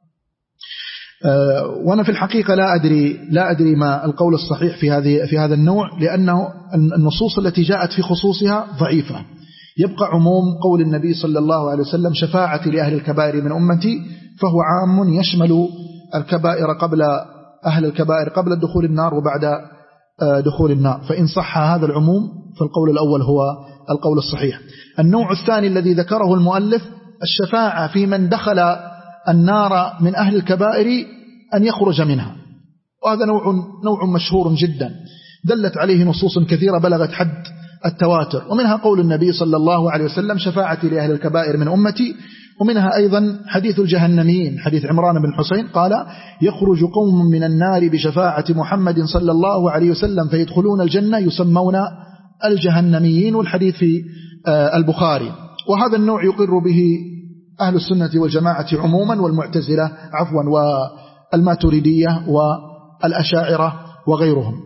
وأنا في الحقيقة لا أدري لا أدري ما القول الصحيح في هذه في هذا النوع، لأنه النصوص التي جاءت في خصوصها ضعيفة. يبقى عموم قول النبي صلى الله عليه وسلم شفاعتي لأهل الكبائر من أمتي، فهو عام يشمل الكبائر قبل أهل الكبائر قبل الدخول النار وبعد دخول النار. فإن صح هذا العموم فالقول الأول هو القول الصحيح. النوع الثاني الذي ذكره المؤلف الشفاعة في من دخل النار من أهل الكبائر أن يخرج منها، وهذا نوع نوع مشهور جدا دلت عليه نصوص كثيرة بلغت حد التواتر، ومنها قول النبي صلى الله عليه وسلم شفاعتي لأهل الكبائر من أمتي، ومنها أيضا حديث الجهنميين حديث عمران بن حسين قال يخرج قوم من النار بشفاعة محمد صلى الله عليه وسلم فيدخلون الجنة يسمون الجهنميين، والحديث في البخاري. وهذا النوع يقر به أهل السنة والجماعة عموما، والمعتزلة عفوا والماتريدية والأشاعرة وغيرهم.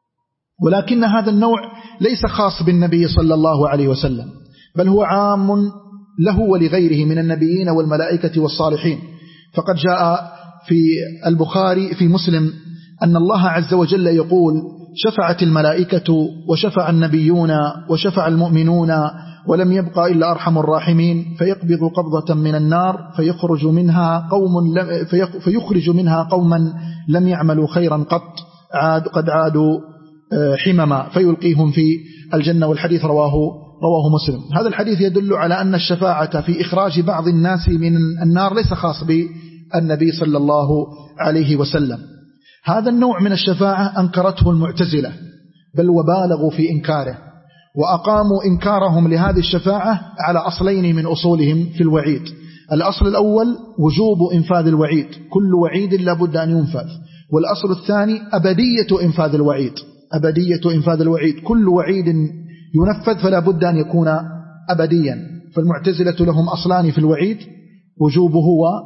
ولكن هذا النوع ليس خاص بالنبي صلى الله عليه وسلم، بل هو عام له ولغيره من النبيين والملائكة والصالحين. فقد جاء في البخاري في مسلم أن الله عز وجل يقول شفعت الملائكة وشفع النبيون وشفع المؤمنون ولم يبقى إلا أرحم الراحمين، فيقبض قبضة من النار فيخرج منها قوم لم فيخرج منها قوما لم يعملوا خيرا قط عاد قد عادوا حمما فيلقيهم في الجنة، والحديث رواه رواه مسلم. هذا الحديث يدل على أن الشفاعة في إخراج بعض الناس من النار ليس خاص بالنبي صلى الله عليه وسلم. هذا النوع من الشفاعة أنكرته المعتزلة، بل وبالغوا في إنكاره، وأقاموا إنكارهم لهذه الشفاعة على أصلين من أصولهم في الوعيد. الأصل الأول وجوب إنفاذ الوعيد، كل وعيد لابد أن ينفذ. والأصل الثاني أبدية إنفاذ الوعيد، أبدية إنفاذ الوعيد، كل وعيد ينفذ فلا بد أن يكون أبديا. فالمعتزلة لهم أصلان في الوعيد، وجوبه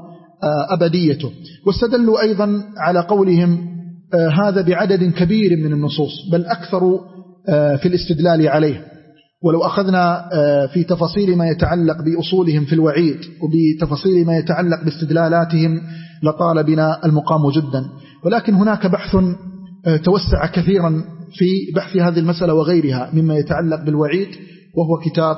وأبديته. واستدلوا أيضا على قولهم هذا بعدد كبير من النصوص، بل أكثر في الاستدلال عليه. ولو أخذنا في تفاصيل ما يتعلق بأصولهم في الوعيد وبتفاصيل ما يتعلق باستدلالاتهم لطال بنا المقام جدا. ولكن هناك بحث توسع كثيرا في بحث هذه المسألة وغيرها مما يتعلق بالوعيد، وهو كتاب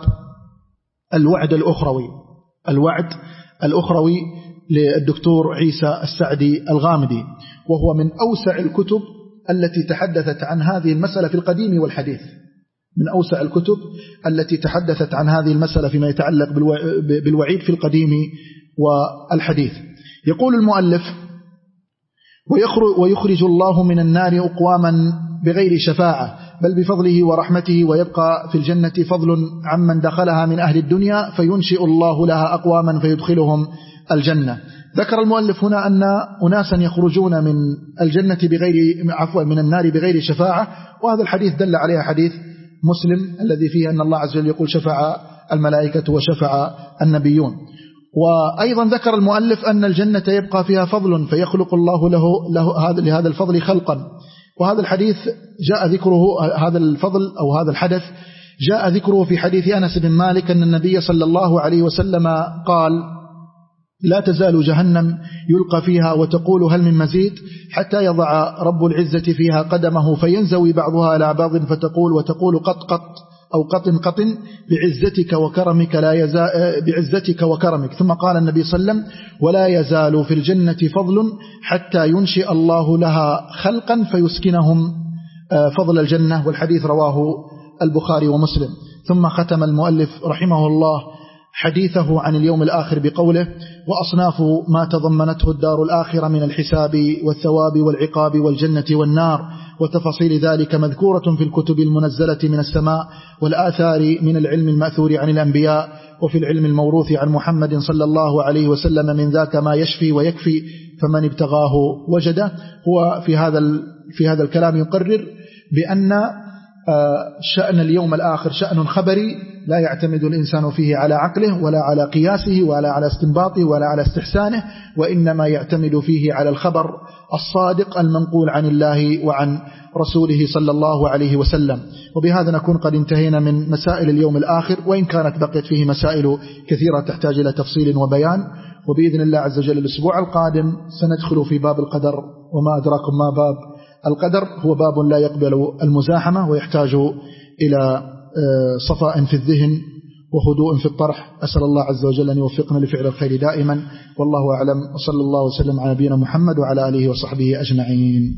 الوعد الأخروي الوعد الأخروي للدكتور عيسى السعدي الغامدي، وهو من أوسع الكتب التي تحدثت عن هذه المسألة في القديم والحديث، من أوسع الكتب التي تحدثت عن هذه المسألة فيما يتعلق بالوعيد في القديم والحديث. يقول المؤلف ويخرج الله من النار أقواما بغير شفاعة بل بفضله ورحمته، ويبقى في الجنة فضل عمن دخلها من أهل الدنيا فينشئ الله لها أقواما فيدخلهم الجنة. ذكر المؤلف هنا أن أناسا يخرجون من الجنة بغير عفوا من النار بغير شفاعة، وهذا الحديث دل عليها حديث مسلم الذي فيه أن الله عز وجل يقول شفع الملائكة وشفع النبيون. وأيضا ذكر المؤلف أن الجنة يبقى فيها فضل فيخلق الله له, له هذا لهذا الفضل خلقا، وهذا الحديث جاء ذكره هذا الفضل أو هذا الحدث جاء ذكره في حديث أنس بن مالك أن النبي صلى الله عليه وسلم قال لا تزال جهنم يلقى فيها وتقول هل من مزيد حتى يضع رب العزة فيها قدمه فينزوي بعضها على بعض فتقول وتقول قط قط أو قط قط بعزتك وكرمك لا يزال بعزتك وكرمك. ثم قال النبي صلى الله عليه وسلم ولا يزال في الجنة فضل حتى ينشئ الله لها خلقا فيسكنهم فضل الجنة، والحديث رواه البخاري ومسلم. ثم ختم المؤلف رحمه الله حديثه عن اليوم الآخر بقوله وأصناف ما تضمنته الدار الآخرة من الحساب والثواب والعقاب والجنة والنار، وتفاصيل ذلك مذكورة في الكتب المنزلة من السماء والآثار من العلم المأثور عن الأنبياء، وفي العلم الموروث عن محمد صلى الله عليه وسلم من ذاك ما يشفي ويكفي فمن ابتغاه وجده. هو في هذا في هذا الكلام يقرر بأن شأن اليوم الآخر شأن خبري لا يعتمد الإنسان فيه على عقله ولا على قياسه ولا على استنباطه ولا على استحسانه، وإنما يعتمد فيه على الخبر الصادق المنقول عن الله وعن رسوله صلى الله عليه وسلم. وبهذا نكون قد انتهينا من مسائل اليوم الآخر، وإن كانت بقيت فيه مسائل كثيرة تحتاج إلى تفصيل وبيان. وبإذن الله عز وجل الأسبوع القادم سندخل في باب القدر، وما أدراكم ما باب القدر، هو باب لا يقبل المزاحمة ويحتاج إلى صفاء في الذهن وهدوء في الطرح. أسأل الله عز وجل أن يوفقنا لفعل الخير دائما، والله أعلم، وصلى الله وسلم على نبينا محمد وعلى آله وصحبه أجمعين.